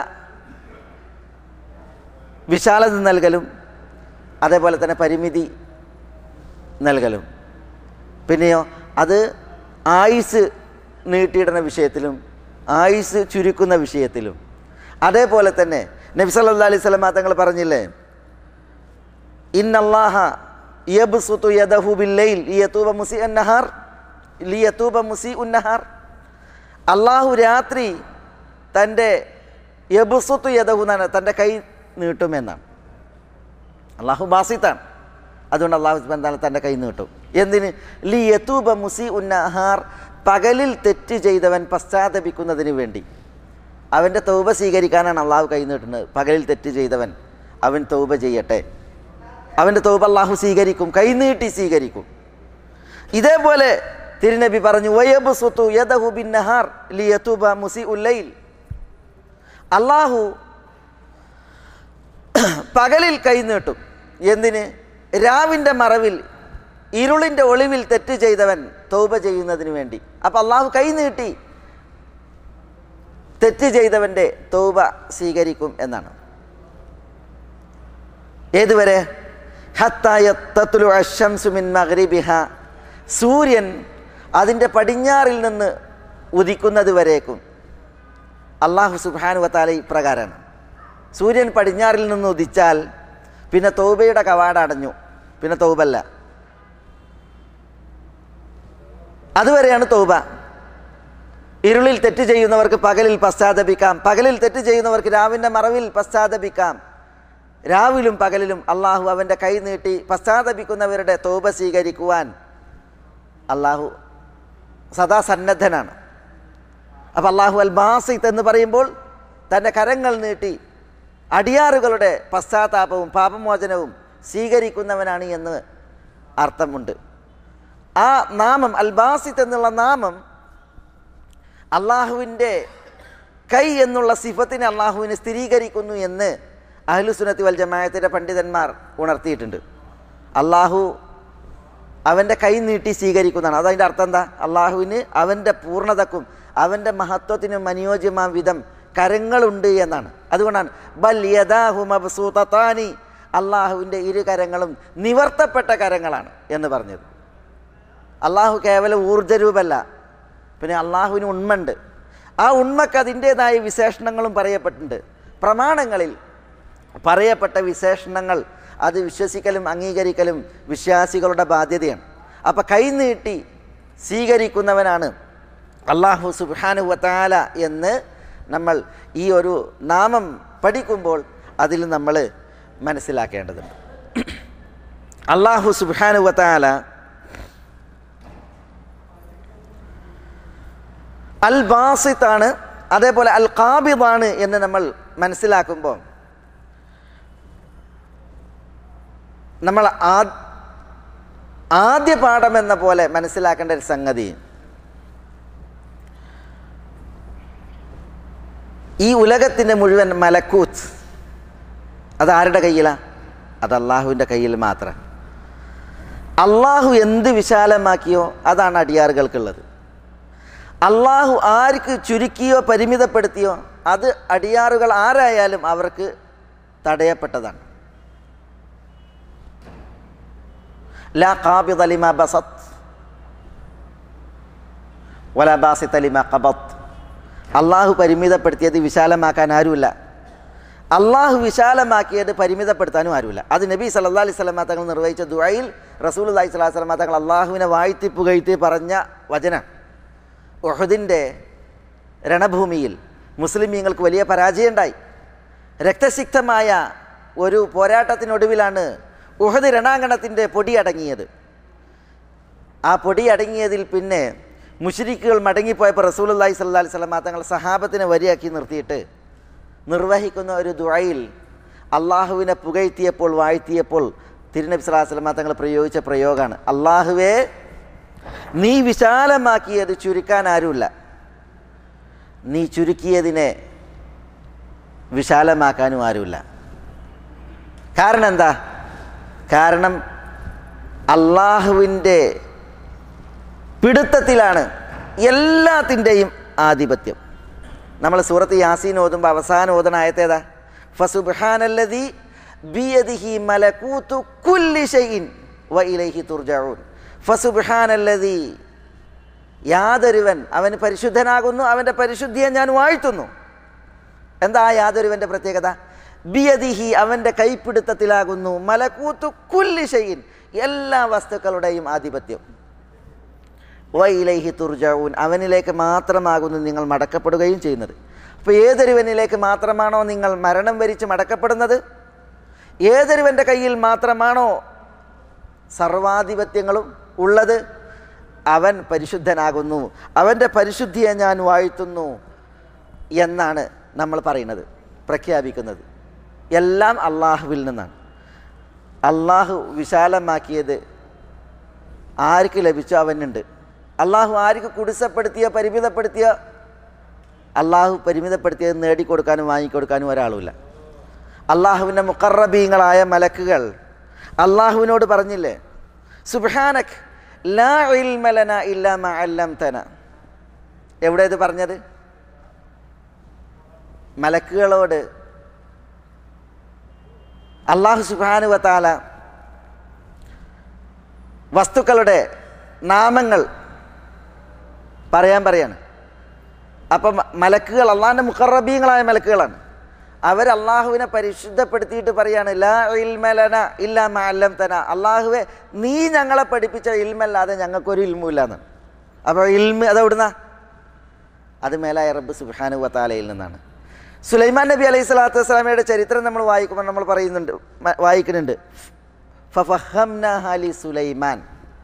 വിശാലത നൽകലും അതേപോലെ തന്നെ പരിമിതി നൽകലും, പിന്നെയോ അത് ആയുസ് നീട്ടിയിടുന്ന വിഷയത്തിലും ആയുസ് ചുരുക്കുന്ന വിഷയത്തിലും. അതേപോലെ തന്നെ നബി സല്ലല്ലാഹു അലൈഹി വസല്ലം തങ്ങൾ പറഞ്ഞില്ലേ, ഇന്നല്ലാഹ യബ്സുതു യദഹു ബില്ലൈൽ ലിയതൂബ മുസീഉൻ നഹാർ ലിയതൂബ മുസീഉൻ നഹാർ. അള്ളാഹു രാത്രി തൻ്റെ യബ്സുതു യദഹു എന്നാണ് തൻ്റെ കൈ നീട്ടുമെന്നാണ്. അള്ളാഹു ബാസിത്താണ്, അതുകൊണ്ട് അള്ളാഹു സുബ്ഹാനഹു വ തആല തൻ്റെ കൈ നീട്ടും. എന്തിന്? ലിയതൂബ മുസീഉൻ നഹാർ, പകലിൽ തെറ്റ് ചെയ്തവൻ പശ്ചാത്തപിക്കുന്നതിന് വേണ്ടി, അവൻ്റെ തൗബ സ്വീകരിക്കാനാണ് അള്ളാഹു കൈ നീട്ടുന്നത്. പകലിൽ തെറ്റ് ചെയ്തവൻ അവൻ തൗബ ചെയ്യട്ടെ, അവൻ്റെ തൗബ അള്ളാഹു സ്വീകരിക്കും, കൈനീട്ടി സ്വീകരിക്കും. ഇതേപോലെ തിരുനബി പറഞ്ഞു വയബ്സുതു യദഹു ബിന്നഹാർ ലിയതൂബ മുസീഉൽ ലൈൽ. അള്ളാഹു പകലിൽ കൈ നീട്ടും, എന്തിന്? രാവിൻ്റെ മറവിൽ ഇരുളിൻ്റെ ഒളിവിൽ തെറ്റ് ചെയ്തവൻ തൗബ ചെയ്യുന്നതിന് വേണ്ടി. അപ്പം അള്ളാഹു കൈ നീട്ടി തെറ്റ് ചെയ്തവൻ്റെ തൗബ സ്വീകരിക്കും എന്നാണ്. ഏതുവരെ? ഹത്താ യത്തത്ലു അശ്ശംസു മിൻ മഗ്രിബിഹ, സൂര്യൻ അതിൻ്റെ പടിഞ്ഞാറിൽ നിന്ന് ഉദിക്കുന്നത് വരേക്കും. അല്ലാഹു സുബ്ഹാനഹു വ തആല ഇപ്രകാരമാണ്, സൂര്യൻ പടിഞ്ഞാറിൽ നിന്ന് ഉദിച്ചാൽ പിന്നെ തൗബയുടെ കവാട അടഞ്ഞു, പിന്നെ തൗബല്ല. അതുവരെയാണ് തൗബ. ഇരുളിൽ തെറ്റ് ചെയ്യുന്നവർക്ക് പകലിൽ പശ്ചാത്തപിക്കാം, പകലിൽ തെറ്റ് ചെയ്യുന്നവർക്ക് രാവിൻ്റെ മറവിൽ പശ്ചാത്തപിക്കാം. രാവിലും പകലിലും അള്ളാഹു അവൻ്റെ കൈ നീട്ടി പശ്ചാത്തപിക്കുന്നവരുടെ തൗബ സ്വീകരിക്കുവാൻ അള്ളാഹു സദാ സന്നദ്ധനാണ്. അപ്പം അള്ളാഹു അൽ ബാസിത്ത് എന്ന് പറയുമ്പോൾ തൻ്റെ കരങ്ങൾ നീട്ടി അടിയാറുകളുടെ പശ്ചാത്താപവും പാപമോചനവും സ്വീകരിക്കുന്നവനാണ് എന്ന് അർത്ഥമുണ്ട്. ആ നാമം അൽ ബാസിത്ത് എന്നുള്ള നാമം അള്ളാഹുവിൻ്റെ കൈ എന്നുള്ള സിഫത്തിനെ അള്ളാഹുവിനെ സ്ഥിരീകരിക്കുന്നു എന്ന് അഹ്ലുസുന്നത്തി വൽ ജമാഅത്തിൻ്റെ പണ്ഡിതന്മാർ ഉണർത്തിയിട്ടുണ്ട്. അള്ളാഹു അവൻ്റെ കൈ നീട്ടി സ്വീകരിക്കുന്നതാണ്. അതതിൻ്റെ അർത്ഥം എന്താ? അള്ളാഹുവിന് അവൻ്റെ പൂർണ്ണതക്കും അവൻ്റെ മഹത്വത്തിനും അനുയോജ്യമാം വിധം കരങ്ങളുണ്ട് എന്നാണ്. അതുകൊണ്ടാണ് ബൽ യദാഹു മബ്സൂതതാനി, അള്ളാഹുവിൻ്റെ ഇരു കരങ്ങളും നിവർത്തപ്പെട്ട കരങ്ങളാണ് എന്ന് പറഞ്ഞത്. അള്ളാഹു കേവലം ഊർജ്ജരൂപല്ല, പിന്നെ അള്ളാഹുവിന് ഉണ്മയുണ്ട്. ആ ഉണ്മക്ക് അതിൻ്റേതായ വിശേഷണങ്ങളും പറയപ്പെട്ടിട്ടുണ്ട്. പ്രമാണങ്ങളിൽ പറയപ്പെട്ട വിശേഷണങ്ങൾ അത് വിശ്വസിക്കലും അംഗീകരിക്കലും വിശ്വാസികളുടെ ബാധ്യതയാണ്. അപ്പം കൈനീട്ടി സ്വീകരിക്കുന്നവനാണ് അള്ളാഹു സുബ്ഹാനഹു വ തആല എന്ന് നമ്മൾ ഈ ഒരു നാമം പഠിക്കുമ്പോൾ അതിൽ നമ്മൾ മനസ്സിലാക്കേണ്ടതുണ്ട്. അള്ളാഹു സുബ്ഹാനഹു വ തആല അൽ ബാസിത്താണ്, അതേപോലെ അൽ ഖാബിദാണ് എന്ന് നമ്മൾ മനസ്സിലാക്കുമ്പോൾ നമ്മൾ ആദ്യ പാഠം എന്ന പോലെ മനസ്സിലാക്കേണ്ട ഒരു സംഗതി, ഈ ഉലകത്തിൻ്റെ മുഴുവൻ മലക്കൂത്ത് അത് ആരുടെ കയ്യിലാണ്? അത് അള്ളാഹുവിൻ്റെ കയ്യിൽ മാത്രം. അള്ളാഹു എന്ത് വിശാലമാക്കിയോ അതാണ് അടിയാറുകൾക്കുള്ളത്. അള്ളാഹു ആർക്ക് ചുരുക്കിയോ പരിമിതപ്പെടുത്തിയോ അത് അടിയാറുകൾ ആരായാലും അവർക്ക് തടയപ്പെട്ടതാണ്. ലാ ഖാബിദ ലിമാ ബസത്ത് വലാ ബാസിത ലിമാ ഖബത്ത്. അള്ളാഹു പരിമിതപ്പെടുത്തിയത് വിശാലമാക്കാൻ ആരുമില്ല, അള്ളാഹു വിശാലമാക്കിയത് പരിമിതപ്പെടുത്താനും ആരുമില്ല. അത് നബി സല്ലല്ലാഹു അലൈഹി വസല്ലം തങ്ങൾ നിർവഹിച്ച ദുആയിൽ റസൂലുള്ളാഹി സ്വല്ലല്ലാഹു അലൈഹി വസല്ലം തങ്ങൾ അള്ളാഹുവിനെ വാഴ്ത്തി പുകഴ്ത്തി പറഞ്ഞ വചനം. ഉഹദിൻ്റെ രണഭൂമിയിൽ മുസ്ലിമീങ്ങൾക്ക് വലിയ പരാജയം ഉണ്ടായി. രക്തസിക്തമായ ഒരു പോരാട്ടത്തിനൊടുവിലാണ് ഉഹദ് രണാങ്കണത്തിൻ്റെ പൊടി അടങ്ങിയത്. ആ പൊടി അടങ്ങിയതിൽ പിന്നെ മുശ്രിക്കുകൾ മടങ്ങിപ്പോയപ്പോൾ റസൂലുള്ളാഹി സ്വല്ലല്ലാഹു അലൈഹി വസല്ലം തങ്ങൾ സഹാബത്തിനെ വരിയാക്കി നിർത്തിയിട്ട് നിർവഹിക്കുന്ന ഒരു ദുആയിൽ അള്ളാഹുവിനെ പുകഴ്ത്തിയപ്പോൾ വാഴ്ത്തിയപ്പോൾ തിരുനബി സ്വല്ലല്ലാഹു അലൈഹി വസല്ലം തങ്ങൾ പ്രയോഗിച്ച പ്രയോഗമാണ്, അള്ളാഹുവേ നീ വിശാലമാക്കിയത് ചുരുക്കാൻ ആരുമില്ല, നീ ചുരുക്കിയതിനെ വിശാലമാക്കാനും ആരുമില്ല. കാരണം എന്താ? കാരണം അള്ളാഹുവിൻ്റെ പിടുത്തത്തിലാണ് എല്ലാത്തിൻ്റെയും ആധിപത്യം. നമ്മൾ സൂറത്ത് യാസീൻ ഓതുമ്പോൾ അവസാനം ഓതണ ആയത്തേതാ? ഫസുബ്ഹാനല്ലദീ ബിയദിഹി മലകൂതു കുല്ലി ഷൈഇൻ വ ഇലൈഹി തുർജഊൻ. ഫസുബ്ഹാനല്ലദീ, യാതൊരുവൻ അവന് പരിശുദ്ധനാകുന്നു, അവൻ്റെ പരിശുദ്ധിയെ ഞാൻ വാഴ്ത്തുന്നു. എന്താ ആ യാതൊരുവൻ്റെ പ്രത്യേകത? ബിയദിഹി, അവൻ്റെ കൈപ്പിടുത്തത്തിലാകുന്നു, മലകൂതു കുല്ലി ഷൈഇൻ, എല്ലാ വസ്തുക്കളുടെയും ആധിപത്യം, വ ഇലൈഹി തുർജഊൻ, അവനിലേക്ക് മാത്രമാകുന്നു നിങ്ങൾ മടക്കപ്പെടുകയും ചെയ്യുന്നത്. അപ്പോൾ ഏതൊരുവനിലേക്ക് മാത്രമാണോ നിങ്ങൾ മരണം വരിച്ച് മടക്കപ്പെടുന്നത്, ഏതൊരുവൻ്റെ കയ്യിൽ മാത്രമാണോ സർവാധിപത്യങ്ങളും ഉള്ളത്, അവൻ പരിശുദ്ധനാകുന്നു, അവൻ്റെ പരിശുദ്ധിയെ ഞാൻ വാഴ്ത്തുന്നു എന്നാണ് നമ്മൾ പറയുന്നത്, പ്രഖ്യാപിക്കുന്നത്. എല്ലാം അള്ളാഹുവിൽ നിന്നാണ്. അള്ളാഹു വിശാലമാക്കിയത് ആർക്ക് ലഭിച്ചോ അവനുണ്ട്. അള്ളാഹു ആർക്ക് കുടിസപ്പെടുത്തിയോ പരിമിതപ്പെടുത്തിയോ, അള്ളാഹു പരിമിതപ്പെടുത്തിയത് നേടിക്കൊടുക്കാനും വാങ്ങിക്കൊടുക്കാനും ഒരാളുമില്ല. അള്ളാഹുവിൻ്റെ മുഖറബീങ്ങളായ മലക്കുകൾ അള്ളാഹുവിനോട് പറഞ്ഞില്ലേ, സുബ്ഹാനക് ലാ ഇൽമ ലനാ ഇല്ലാ മാ അല്ലംതനാ. എവിടെ ഇത് പറഞ്ഞത്? മലക്കുകളോട് അള്ളാഹു സുബ്ഹാനഹു വ തആല വസ്തുക്കളുടെ നാമങ്ങൾ പറയാൻ പറയാണ്. അപ്പം മലക്കുകൾ അള്ളാഹിൻ്റെ മുഖറബീങ്ങളായ മലക്കുകളാണ്. അവർ അള്ളാഹുവിനെ പരിശുദ്ധപ്പെടുത്തിയിട്ട് പറയാണ് ലാ ഇൽമ ലനാ ഇല്ലാ മാ അല്ലംതനാ, അള്ളാഹുവെ നീ ഞങ്ങളെ പഠിപ്പിച്ച ഇൽമല്ലാതെ ഞങ്ങൾക്കൊരു ഇൽമുമില്ലാന്ന്. അപ്പോൾ ഇൽമ് അതെവിടുന്ന? അത് മേലായ റബ്ബ് സുബ്ഹാനഹു വ തആലയിൽ നിന്നാണ്. സുലൈമാൻ നബി അലൈഹി സ്വലാത്തു വസ്സലാമയുടെ ചരിത്രം നമ്മൾ വായിക്കുമ്പോൾ നമ്മൾ പറയുന്നുണ്ട് വായിക്കുന്നുണ്ട് ഫഫഹംനാഹ ലി സുലൈമാൻ,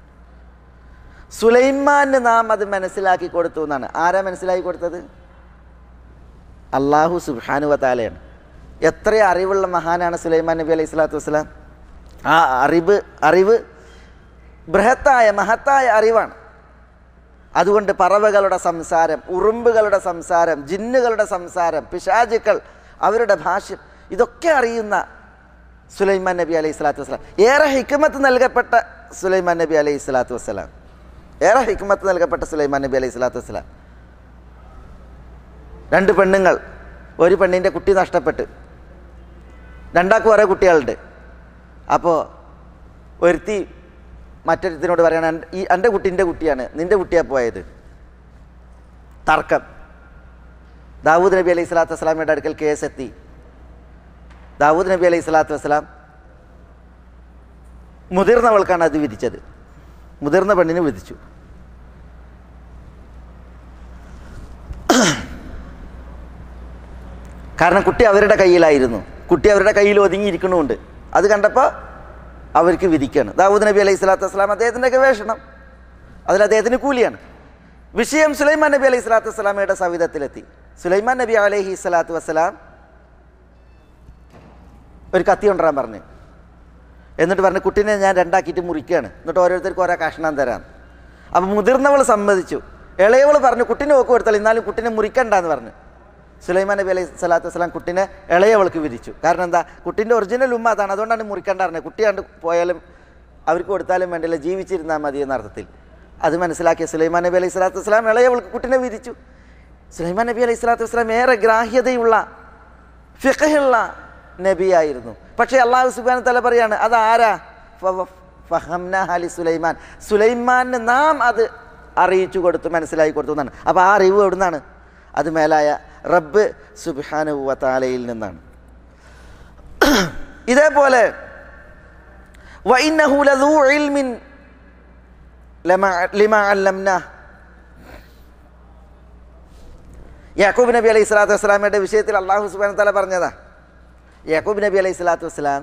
സുലൈമാന് നാം അത് മനസ്സിലാക്കി കൊടുത്തു എന്നാണ്. ആരാ മനസ്സിലാക്കി കൊടുത്തത്? അള്ളാഹു സുബ്ഹാനഹു വ തആലയാണ്. എത്ര അറിവുള്ള മഹാനാണ് സുലൈമാൻ നബി അലൈഹി സ്വലാത്തു വസ്സലാം. ആ അറിവ് അറിവ് ബൃഹത്തായ മഹത്തായ അറിവാണ്. അതുകൊണ്ട് പറവകളുടെ സംസാരം, ഉറുമ്പുകളുടെ സംസാരം, ജിന്നുകളുടെ സംസാരം, പിശാചുക്കൾ അവരുടെ ഭാഷ്യം ഇതൊക്കെ അറിയുന്ന സുലൈമാൻ നബി അലൈഹി സ്വലാത്തു വസ്സലാം. ഏറെ ഹിക്മത്ത് നൽകപ്പെട്ട സുലൈമാൻ നബി അലൈഹി സ്വലാത്തു വസ്സലാം ഏറെ ഹിക്മത്ത് നൽകപ്പെട്ട സുലൈമാൻ നബി അലൈഹി സ്വലാത്തു വസ്സലാം. രണ്ട് പെണ്ണുങ്ങൾ, ഒരു പെണ്ണിൻ്റെ കുട്ടി നഷ്ടപ്പെട്ട്, രണ്ടാൾക്കും ഓരോ കുട്ടികളുണ്ട്. അപ്പോൾ ഒരുത്തി മറ്റൊരുത്തിനോട് പറയണം ഈ എൻ്റെ കുട്ടി എൻ്റെ കുട്ടിയാണ്, നിൻ്റെ കുട്ടിയാണ് പോയത്. തർക്കം. ദാവൂദ് നബി അലൈഹി സ്വലാത്തു വസ്സലാമയുടെ അടുക്കൽ കേസെത്തി. ദാവൂദ് നബി അലൈഹി സ്വലാത്തു വസ്സലാം മുതിർന്നവൾക്കാണ് അത് വിധിച്ചത്, മുതിർന്ന പെണ്ണിന് വിധിച്ചു. കാരണം കുട്ടി അവരുടെ കയ്യിലായിരുന്നു, കുട്ടി അവരുടെ കയ്യിൽ ഒതുങ്ങിയിരിക്കണമുണ്ട്. അത് കണ്ടപ്പോൾ അവർക്ക് വിധിക്കുകയാണ്. ദാവൂദ് നബി അലൈഹി സ്വലാത്തു വസ്സലാം അദ്ദേഹത്തിൻ്റെ ഗവേഷണം, അതിൽ അദ്ദേഹത്തിന് കൂലിയാണ്. വിഷയം സുലൈമാൻ നബി അലൈഹി സ്വലാത്തു വസ്സലാമയുടെ സവിധത്തിലെത്തി. സുലൈമാൻ നബി അലൈഹി സ്വലാത്തു വസ്സലാം ഒരു കത്തി കൊണ്ടുവരാൻ പറഞ്ഞു. എന്നിട്ട് പറഞ്ഞു കുട്ടീനെ ഞാൻ രണ്ടാക്കിയിട്ട് മുറിക്കുകയാണ്, എന്നിട്ട് ഓരോരുത്തർക്ക് ഓരോ കഷ്ണം തരാം. അപ്പം മുതിർന്നവൾ സമ്മതിച്ചു. ഇളയവൾ പറഞ്ഞു കുട്ടീനെ ഓക്ക് കൊടുത്താൽ എന്നാലും കുട്ടീനെ മുറിക്കണ്ടെന്ന് പറഞ്ഞു. സുലൈമാൻ നബി അലൈഹി സ്വലാത്തു വസ്സലാം കുട്ടീനെ ഇളയവൾക്ക് വിധിച്ചു. കാരണം എന്താ? കുട്ടീൻ്റെ ഒറിജിനൽ ഉമ്മ അതാണ്, അതുകൊണ്ടാണ് മുറിക്കണ്ട പറഞ്ഞത്. കുട്ടി കണ്ട് പോയാലും അവർക്ക് കൊടുത്താലും വേണ്ടില്ല, ജീവിച്ചിരുന്നാൽ മതി എന്ന അർത്ഥത്തിൽ. അത് മനസ്സിലാക്കിയ സുലൈമാൻ നബി അലൈഹി സ്വലാത്തു വസ്സലാം ഇളയവൾക്ക് കുട്ടീനെ വിധിച്ചു. സുലൈമാൻ നബി അലൈഹി സ്വലാത്തു വസ്സലാം ഏറെ ഗ്രാഹ്യതയുള്ള ഫിഖ്ഹുള്ള നബിയായിരുന്നു. പക്ഷേ അള്ളാഹു സുബ്ഹാനഹു തആല പറയാണ് അതാരാ? ഫഹംനാഹ ലി സുലൈമാൻ, സുലൈമാന് നാം അത് അറിയിച്ചു കൊടുത്തു, മനസ്സിലാക്കി കൊടുത്തു എന്നാണ്. അപ്പോൾ ആ അറിവ് എവിടുന്നാണ്? അത് മേലായ റബ്ബ് സുബ്ഹാനഹു വ തആലയിൽ നിന്നാണ്. ഇതേപോലെ വഇന്നഹു ലദൂ ഇൽമിൻ ലിമാ അല്ലംനാഹ്, യാക്കൂബ് നബി അലൈഹി സ്വലാത്തു വസ്സലാമയുടെ വിഷയത്തിൽ അള്ളാഹു സുബ്ഹാനഹു വ തആല പറഞ്ഞതാ. യാക്കൂബ് നബി അലൈഹി സ്വലാത്തു വസ്സലാം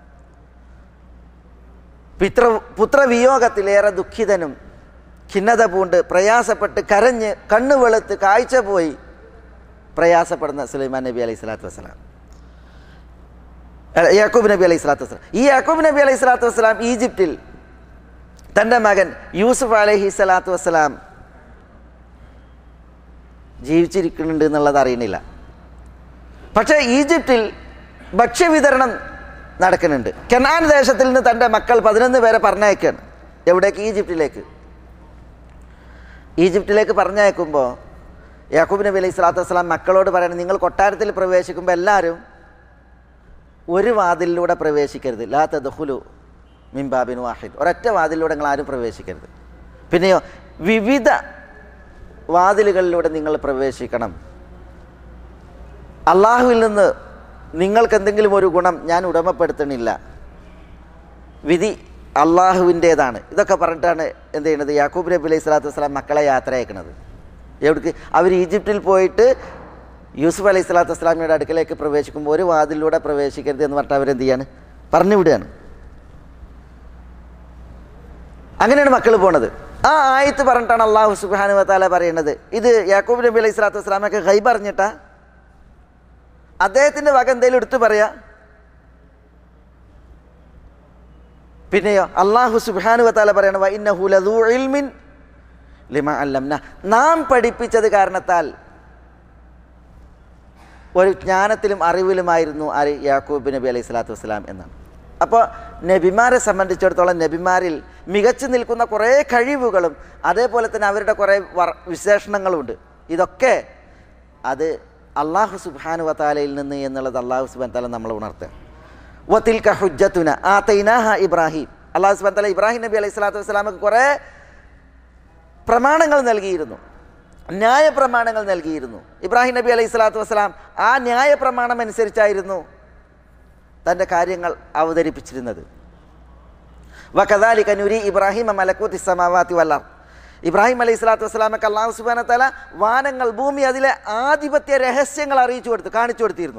പിതൃ പുത്രവിയോഗത്തിലേറെ ദുഃഖിതനും ഖിന്നത പൂണ്ട് പ്രയാസപ്പെട്ട് കരഞ്ഞ് കണ്ണു വെളുത്ത് കാഴ്ച പോയി പ്രയാസപ്പെടുന്ന സുലൈമാൻ നബി അലൈഹി സ്വലാത്തു വസ്സലാം, യാക്കൂബ് നബി അലൈഹി സ്വലാത്തു വസ്സലാം. ഈ യാക്കൂബ് നബി അലൈഹി സ്വലാത്തു വസ്സലാം ഈജിപ്തിൽ തൻ്റെ മകൻ യൂസുഫ് അലൈഹി സ്വലാത്തു വസ്സലാം ജീവിച്ചിരിക്കുന്നുണ്ട് എന്നുള്ളത് അറിയണില്ല. പക്ഷേ ഈജിപ്തിൽ ഭക്ഷ്യവിതരണം നടക്കുന്നുണ്ട്. കനാൻ ദേശത്തിൽ നിന്ന് തൻ്റെ മക്കൾ പതിനൊന്ന് പേരെ പറഞ്ഞയക്കുകയാണ്. എവിടേക്ക്? ഈജിപ്തിലേക്ക്. ഈജിപ്തിലേക്ക് പറഞ്ഞയക്കുമ്പോൾ യാക്കൂബ് നബി അലൈഹി സ്വലാത്തു വസ്സലാം മക്കളോട് പറയണം, നിങ്ങൾ കൊട്ടാരത്തിൽ പ്രവേശിക്കുമ്പോൾ എല്ലാവരും ഒരു വാതിലിലൂടെ പ്രവേശിക്കരുത്. ലാ തദ്ഖുലു മിൻ ബാബിൻ വാഹിദ്, ഒരൊറ്റ വാതിലിലൂടെ നിങ്ങൾ ആരും പ്രവേശിക്കരുത്. പിന്നെയോ വിവിധ വാതിലുകളിലൂടെ നിങ്ങൾ പ്രവേശിക്കണം. അള്ളാഹുവിൽ നിന്ന് നിങ്ങൾക്ക് എന്തെങ്കിലും ഒരു ഗുണം ഞാൻ ഉടമപ്പെടുത്തണില്ല, വിധി അള്ളാഹുവിൻ്റേതാണ്. ഇതൊക്കെ പറഞ്ഞിട്ടാണ് എന്ത് ചെയ്യുന്നത്? യാക്കൂബ് നബി അലൈഹി സ്വലാത്തു വസ്സലാം മക്കളെ യാത്ര അയക്കുന്നത്. എവിടേക്ക്? അവർ ഈജിപ്തിൽ പോയിട്ട് യൂസുഫ് അലൈഹി സ്വലാത്തു വസ്സലാമിയുടെ അടുക്കലേക്ക് പ്രവേശിക്കുമ്പോൾ ഒരു വാതിലൂടെ പ്രവേശിക്കരുത് എന്ന് പറഞ്ഞിട്ട് അവരെന്ത് ചെയ്യാണ്? പറഞ്ഞു വിടുകയാണ്. അങ്ങനെയാണ് മക്കൾ പോണത്. ആ ആയത്ത് പറഞ്ഞിട്ടാണ് അള്ളാഹു സുബ്ഹാനഹു വ തആല പറയുന്നത്. ഇത് യാക്കൂബ് നബി അലൈഹി സ്വലാത്തു വസ്സലാമൊക്കെ ഗൈബ് അറിഞ്ഞിട്ടാ? അദ്ദേഹത്തിൻ്റെ വക എന്തെങ്കിലും എടുത്തു പറയാ? പിന്നെയോ അള്ളാഹു സുബ്ഹാനഹു വ തആല പറയണം വഇന്നഹു ലദൂ ഇൽമിൻ ലിമാ അല്ലംനാ, നാം പഠിപ്പിച്ചത് കാരണത്താൽ ഒരു ജ്ഞാനത്തിലും അറിവിലുമായിരുന്നു ആര്? യാക്കൂബ് നബി അലൈഹി സ്വലാത്തു വസ്സലാം എന്നാണ്. അപ്പോൾ നബിമാരെ സംബന്ധിച്ചിടത്തോളം നബിമാരിൽ മികച്ചു നിൽക്കുന്ന കുറേ കഴിവുകളും അതേപോലെ തന്നെ അവരുടെ കുറേ വിശേഷണങ്ങളുമുണ്ട്. ഇതൊക്കെ അത് അള്ളാഹു സുബ്ഹാനഹു വ തആലയിൽ നിന്ന് എന്നുള്ളത് അള്ളാഹു സുബ്ഹാനഹു വ തആല നമ്മളെ ഉണർത്തുക. വതിൽക ഹുജ്ജത്തുന ആതൈനാഹ ഇബ്രാഹിം, അള്ളാഹു സുബ്ഹാനഹു വ തആല ഇബ്രാഹിം നബി അലൈഹി സ്വലാത്തു വസ്സലാമക്ക് കുറേ പ്രമാണങ്ങൾ നൽകിയിരുന്നു. ന്യായപ്രമാണങ്ങൾ നൽകിയിരുന്നു. ഇബ്രാഹിം നബി അലൈഹി സ്വലാത്തു വസ്സലാം ആ ന്യായപ്രമാണം അനുസരിച്ചായിരുന്നു തൻ്റെ കാര്യങ്ങൾ അവതരിപ്പിച്ചിരുന്നത്. വകദാലിക നുരി ഇബ്രാഹിമ മലക്കൂത്തി സമാവാതി വൽ അർദ്. ഇബ്രാഹിം അലൈഹി സ്വലാത്തു വസ്സലാമക്ക് അല്ലാഹു സുബ്ഹാനഹു വ തആല വാനങ്ങൾ, ഭൂമി, അതിലെ ആധിപത്യ രഹസ്യങ്ങൾ അറിയിച്ചു കൊടുത്തു, കാണിച്ചു കൊടുത്തിരുന്നു.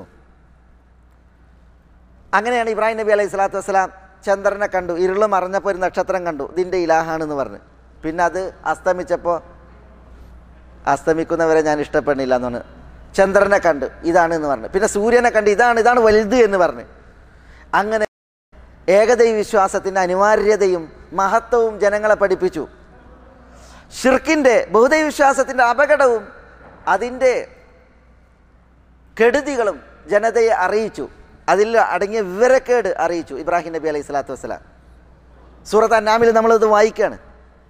അങ്ങനെയാണ് ഇബ്രാഹിം നബി അലൈഹി സ്വലാത്തു വസ്സലാം ചന്ദ്രനെ കണ്ടു, ഇരുള് മറഞ്ഞപ്പോൾ ഒരു നക്ഷത്രം കണ്ടു, ഇതിൻ്റെ ഇലാഹാണെന്ന് പറഞ്ഞ്. പിന്നെ അത് അസ്തമിച്ചപ്പോൾ അസ്തമിക്കുന്നവരെ ഞാൻ ഇഷ്ടപ്പെടുന്നില്ല എന്ന് പറഞ്ഞ് ചന്ദ്രനെ കണ്ടു, ഇതാണ് എന്ന് പറഞ്ഞു. പിന്നെ സൂര്യനെ കണ്ട്, ഇതാണ് ഇതാണ് വലുത് എന്ന് പറഞ്ഞ്. അങ്ങനെ ഏകദൈവ വിശ്വാസത്തിൻ്റെ അനിവാര്യതയും മഹത്വവും ജനങ്ങളെ പഠിപ്പിച്ചു. ഷിർക്കിൻ്റെ, ബഹുദൈവ വിശ്വാസത്തിൻ്റെ അപകടവും അതിൻ്റെ കെടുതികളും ജനതയെ അറിയിച്ചു. അതിൽ അടങ്ങിയ വിവരക്കേട് അറിയിച്ചു ഇബ്രാഹിം നബി അലൈഹി സ്വലാത്തു വസ്സലാം. സൂറത്ത് അന്നാമിൽ നമ്മളിത് വായിക്കുകയാണ്.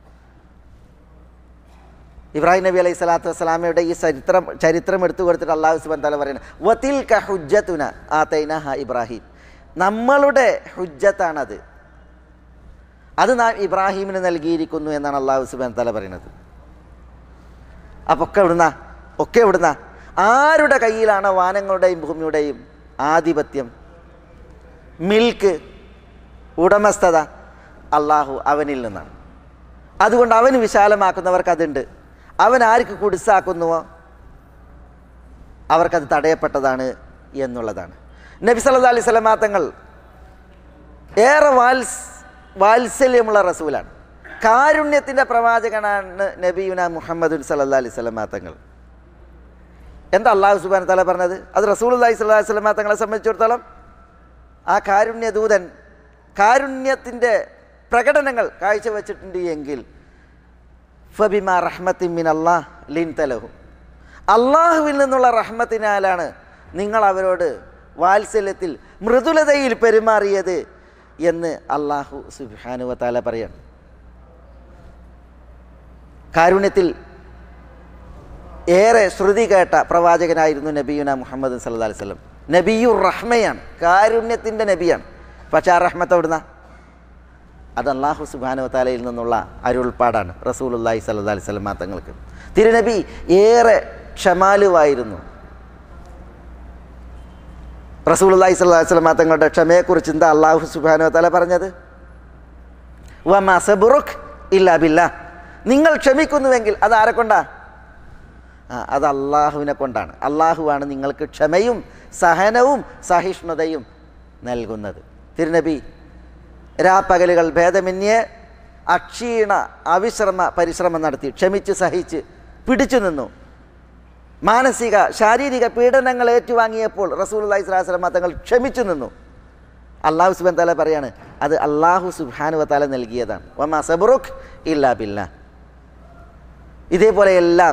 ഇബ്രാഹിം നബി അലൈഹി സ്വലാത്തു വസ്സലാമയുടെ ഈ ചരിത്രം ചരിത്രം എടുത്തു കൊടുത്തിട്ട് അല്ലാഹു സുബ്ഹാനഹു വ തആല പറയുന്നത്, വതിൽക ഹുജ്ജതുന ആതൈനാഹ ഇബ്രാഹിം. നമ്മളുടെ ഹുജ്ജത്താണത്, അത് നാം ഇബ്രാഹിമിന് നൽകിയിരിക്കുന്നു എന്നാണ് അല്ലാഹു സുബ്ഹാനഹു വ തആല പറയുന്നത്. അപ്പോൾ ഒക്കെ എവിടുന്ന ഒക്കെ എവിടുന്ന ആരുടെ കയ്യിലാണ് വാനങ്ങളുടെയും ഭൂമിയുടെയും ആധിപത്യം, മിൽക്ക്, ഉടമസ്ഥത? അള്ളാഹു അവനിൽ നിന്നാണ്. അതുകൊണ്ട് അവന് വിശാലമാക്കുന്നവർക്ക് അതുണ്ട്. അവൻ ആർക്ക് കുടിസാക്കുന്നുവോ അവർക്കത് തടയപ്പെട്ടതാണ് എന്നുള്ളതാണ്. നബി സല്ലല്ലാഹു അലൈഹി വസല്ലം തങ്ങൾ ഏറെ വാത്സ് വാത്സല്യമുള്ള റസൂലാണ്, കാരുണ്യത്തിൻ്റെ പ്രവാചകനാണ് നബിയുന മുഹമ്മദുൻ സല്ലല്ലാഹു അലൈഹി വസല്ലം തങ്ങൾ. എന്താ അല്ലാഹു സുബ്ഹാനഹു വ തആല പറഞ്ഞത്? അത് റസൂലുള്ളാഹി സ്വല്ലല്ലാഹു അലൈഹി വസല്ലം തങ്ങളെ സംബന്ധിച്ചിടത്തോളം ആ കാരുണ്യദൂതൻ കാരുണ്യത്തിൻ്റെ പ്രകടനങ്ങൾ കാഴ്ചവെച്ചിട്ടുണ്ട് എങ്കിൽ ഫബിമാ റഹ്മത്തിൻ മിനല്ലാഹ് ലിൻത ലഹും, അള്ളാഹുവിൽ നിന്നുള്ള റഹ്മത്തിനാലാണ് നിങ്ങൾ അവരോട് വാത്സല്യത്തിൽ മൃദുലതയിൽ പെരുമാറിയത് എന്ന് അല്ലാഹു സുബ്ഹാനഹു വ തആല പറയാണ്. കാരുണ്യത്തിൽ ഏറെ ശ്രുതി കേട്ട പ്രവാചകനായിരുന്നു നബിയുന മുഹമ്മദ് സല്ലല്ലാഹു അലൈഹി വസല്ലം. നബിയുർ റഹ്മയാണ്, കാരുണ്യത്തിൻ്റെ നബിയാണ്. പക്ഷേ ആ റഹ്മത്ത് എവിടുന്ന? അത് അല്ലാഹു സുബ്ഹാനഹു വ തആലയിൽ നിന്നുള്ള അരുൾപ്പാടാണ് റസൂലുള്ളാഹി സ്വല്ലല്ലാഹു അലൈഹി വസല്ലം തങ്ങൾക്ക്. തിരുനബി ഏറെ ക്ഷമാലുവായിരുന്നു. റസൂലുള്ളാഹി സ്വല്ലല്ലാഹു അലൈഹി വസല്ലം തങ്ങളുടെ ക്ഷമയെക്കുറിച്ച് എന്താ അല്ലാഹു സുബ്ഹാനഹു വ തആല പറഞ്ഞത്? വമാ സബ്റുക് ഇല്ലാ ബില്ലാഹ്. നിങ്ങൾ ക്ഷമിക്കുന്നുവെങ്കിൽ അത് ആരെ കൊണ്ടാ? ആ അത് അള്ളാഹുവിനെ കൊണ്ടാണ്. അള്ളാഹുവാണ് നിങ്ങൾക്ക് ക്ഷമയും സഹനവും സഹിഷ്ണുതയും നൽകുന്നത്. തിരുനബി രാപ്പകലുകൾ ഭേദമന്യേ അക്ഷീണ അവിശ്രമ പരിശ്രമം നടത്തി ക്ഷമിച്ച് സഹിച്ച് പിടിച്ചു നിന്നു. മാനസിക ശാരീരിക പീഡനങ്ങൾ ഏറ്റുവാങ്ങിയപ്പോൾ റസൂലുള്ളാഹി സ്വല്ലല്ലാഹു അലൈഹി വസല്ലം തങ്ങൾ ക്ഷമിച്ചു നിന്നു. അല്ലാഹു സുബ്ഹാനഹു വ തആല പറയാണ്, അത് അല്ലാഹു സുബ്ഹാനഹു വ തആല നൽകിയതാണ്. വമാ സബ്റുക് ഇല്ലാ ബില്ലാഹ്. ഇതേപോലെ എല്ലാം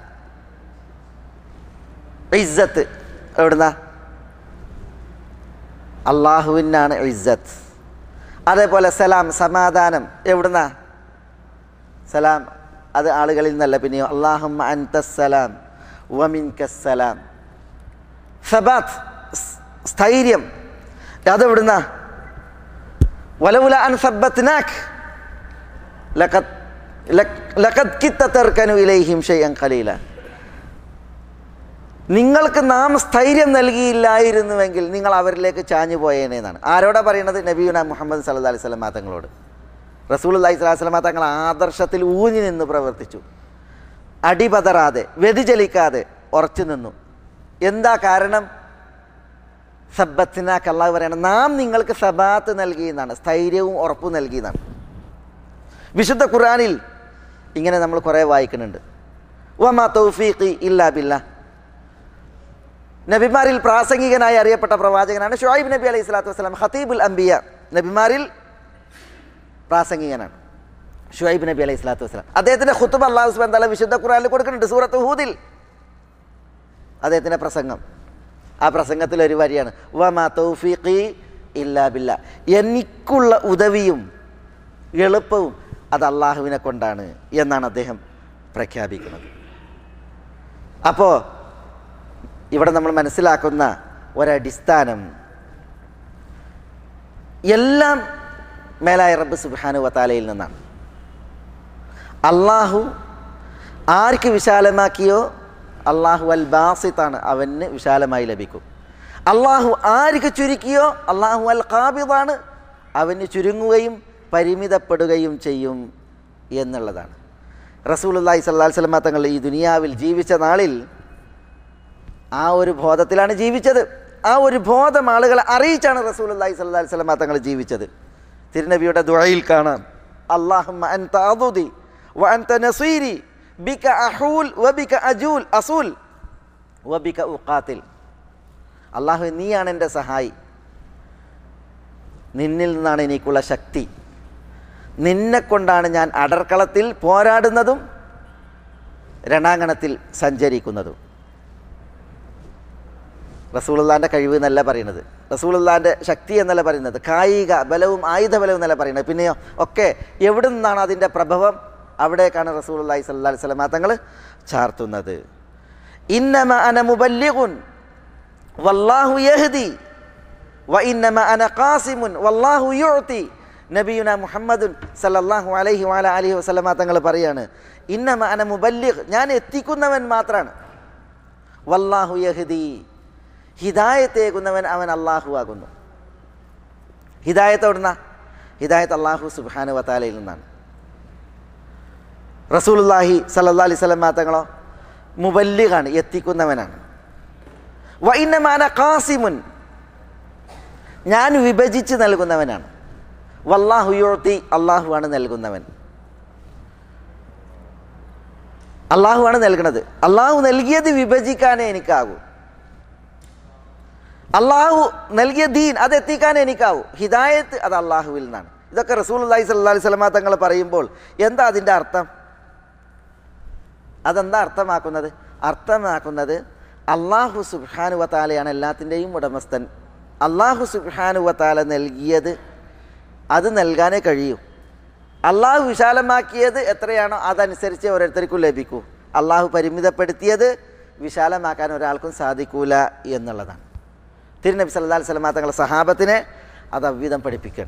ഇസ്സത്ത് എവിടുന്ന? അള്ളാഹുവിനാണ് ഇസ്സത്ത്. അതേപോലെ സലാം, സമാധാനം എവിടുന്ന? സലാം അത് ആളുകളിൽ നിന്നല്ല, പിന്നെയോ അല്ലാഹുമ്മ അൻതസ്സലാം വമിൻകസ്സലാം. സബാത്ത് സ്ഥൈര്യം അതെവിടുന്ന? വലൗല അൻ സബ്ബത്നാക് ലഖദ് ലഖദ് കിത്ത തർകനു ഇലൈഹിം ഷൈഅൻ ഖലീല. നിങ്ങൾക്ക് നാം സ്ഥൈര്യം നൽകിയില്ലായിരുന്നുവെങ്കിൽ നിങ്ങൾ അവരിലേക്ക് ചാഞ്ഞു പോയേനെ എന്നാണ്. ആരോടാ പറയുന്നത്? നബിയുന മുഹമ്മദ് സല്ലല്ലാഹു അലൈഹി വസല്ലം തങ്ങളോട്. റസൂലുള്ളാഹി സ്വല്ലല്ലാഹു അലൈഹി വസല്ലം തങ്ങൾ ആദർശത്തിൽ ഊന്നി നിന്ന് പ്രവർത്തിച്ചു. അടിപതറാതെ വ്യതിചലിക്കാതെ ഉറച്ചു നിന്നു. എന്താ കാരണം? സബ്ബത്നാക്, അല്ലാഹു പറയണം നാം നിങ്ങൾക്ക് സബാത്ത് നൽകിയെന്നാണ്, സ്ഥൈര്യവും ഉറപ്പും നൽകിയെന്നാണ്. വിശുദ്ധ ഖുർആനിൽ ഇങ്ങനെ നമ്മൾ കുറേ വായിക്കുന്നുണ്ട്. വമാ തൗഫീഖി ഇല്ലാ ബില്ലാഹ്. നബിമാരിൽ പ്രാസംഗികനായി അറിയപ്പെട്ട പ്രവാചകനാണ് ഷുഐബ് നബി അലൈഹി സ്വലാത്തു വസ്സലാം. ഖതീബുൽ അംബിയ, നബിമാരിൽ പ്രാസംഗികനാണ് ഷുഐബ് നബി അലൈഹി സ്വലാത്തു വസ്സലാം. അദ്ദേഹത്തിൻ്റെ ഖുതുബ അല്ലാഹു സുബ്ഹാനഹു വ തആല വിശുദ്ധ ഖുർആനിൽ കൊടുക്കുന്നുണ്ട്. സൂറത്ത് ഹൂദിൽ അദ്ദേഹത്തിൻ്റെ പ്രസംഗം. ആ പ്രസംഗത്തിൽ ഒരു വരിയാണ് വമാ തൗഫീഖി ഇല്ലാ ബില്ലാഹ്. എനിക്കുള്ള ഉദവിയും എളുപ്പവും അത് അള്ളാഹുവിനെ കൊണ്ടാണ് എന്നാണ് അദ്ദേഹം പ്രഖ്യാപിക്കുന്നത്. അപ്പോൾ ഇവിടെ നമ്മൾ മനസ്സിലാക്കുന്ന ഒരടിസ്ഥാനം, എല്ലാം മേലായ റബ്ബ് സുബ്ഹാനഹു വ തആലയിൽ നിന്നാണ്. അള്ളാഹു ആർക്ക് വിശാലമാക്കിയോ അള്ളാഹു അൽ ബാസിത്താണ്, അവന് വിശാലമായി ലഭിക്കും. അള്ളാഹു ആർക്ക് ചുരുക്കിയോ അള്ളാഹു അൽ ഖാബിദാണ്, അവന് ചുരുങ്ങുകയും പരിമിതപ്പെടുകയും ചെയ്യും എന്നുള്ളതാണ്. റസൂലുള്ളാഹി സ്വല്ലല്ലാഹു അലൈഹി വസല്ലം തങ്ങൾ ഈ ദുനിയാവിൽ ജീവിച്ച നാളിൽ ആ ഒരു ബോധത്തിലാണ് ജീവിച്ചത്. ആ ഒരു ബോധം ആളുകളെ അറിയിച്ചാണ് റസൂലുള്ളാഹി സ്വല്ലല്ലാഹു അലൈഹി വസല്ലം തങ്ങൾ ജീവിച്ചത്. തിരുനബിയുടെ ദുആയിൽ കാണാം, അല്ലാഹുമ്മ അൻത അദുദി വ അൻത നസീരി ബിക അഹൂൽ വ ബിക അജൂൽ അസൂൽ വ ബിക ഉഖാതിൽ. അല്ലാഹു, നീയാണ് എൻ്റെ സഹായി, നിന്നിൽ നിന്നാണ് എനിക്കുള്ള ശക്തി, നിന്നെ കൊണ്ടാണ് ഞാൻ അടർക്കളത്തിൽ പോരാടുന്നതും രണാങ്കണത്തിൽ സഞ്ചരിക്കുന്നതും. റസൂലുള്ളാഹിൻ്റെ കഴിവ് എന്നല്ല പറയുന്നത്, റസൂലുള്ളാഹിൻ്റെ ശക്തി എന്നല്ല പറയുന്നത്, കായിക ബലവും ആയുധ ബലവും എന്നല്ല പറയുന്നത്. പിന്നെയോ ഒക്കെ എവിടെ നിന്നാണ് അതിൻ്റെ പ്രഭവം, അവിടേക്കാണ് റസൂലുള്ളാഹി സ്വല്ലല്ലാഹു അലൈഹി വസല്ലം തങ്ങൾ ചാർത്തുന്നത്. ഇന്നമ അന മുബല്ലിഗുൻ വല്ലാഹു യഹ്ദി വ ഇന്നമ അന ഖാസിമുൻ വല്ലാഹു യുഅതി. നബിയുന മുഹമ്മദുൻ സല്ലല്ലാഹു അലൈഹി വഅല അലിഹി വസല്ലമ തങ്ങൾ പറയാണ്, ഇന്നമ അന മുബല്ലിഗ്, ഞാൻ എത്തിക്കുന്നവൻ മാത്രമാണ്. വല്ലാഹു യഹ്ദി, ഹിദായത്തേകുന്നവൻ അവൻ അള്ളാഹു ആകുന്നു. ഹിദായത്ത് എവിടുന്ന? ഹിദായത്ത് അള്ളാഹു സുബ്ഹാനഹു വ തആലയിൽ നിന്നാണ്. റസൂലുള്ളാഹി സല്ലല്ലാഹു അലൈഹി വസല്ലമ തങ്ങളോ മുബല്ലിഗാണ്, എത്തിക്കുന്നവനാണ്. വ ഇന്നമ അന ഖാസിമുൻ, ഞാൻ വിഭജിച്ച് നൽകുന്നവനാണ്. വല്ലാഹു യുഅതി, അള്ളാഹുവാണ് നൽകുന്നവൻ. അള്ളാഹുവാണ് നൽകുന്നത്. അള്ളാഹു നൽകിയത് വിഭജിക്കാനേ എനിക്കാകൂ. അള്ളാഹു നൽകിയ ദീൻ അത് എത്തിക്കാനേ എനിക്കാവൂ. ഹിദായത്ത് അത് അള്ളാഹുവിൽ നിന്നാണ്. ഇതൊക്കെ റസൂലുള്ളാഹി സ്വല്ലല്ലാഹു അലൈഹി വസല്ലം തങ്ങൾ പറയുമ്പോൾ എന്താ അതിൻ്റെ അർത്ഥം? അതെന്താ അർത്ഥമാക്കുന്നത്? അർത്ഥമാക്കുന്നത് അള്ളാഹു സുബ്ഹാനഹു വ തആലയാണ് എല്ലാത്തിൻ്റെയും ഉടമസ്ഥൻ. അള്ളാഹു സുബ്ഹാനഹു വ തആല നൽകിയത് അത് നൽകാനേ കഴിയൂ. അള്ളാഹു വിശാലമാക്കിയത് എത്രയാണോ അതനുസരിച്ച് ഓരോരുത്തർക്കും ലഭിക്കൂ. അള്ളാഹു പരിമിതപ്പെടുത്തിയത് വിശാലമാക്കാൻ ഒരാൾക്കും സാധിക്കൂല എന്നുള്ളതാണ്. തിരുനബി സല്ലല്ലാഹു അലൈഹി വസല്ലം തങ്ങളുടെ സഹാബത്തിനെ അത് അവ്വിധം പഠിപ്പിക്കണം.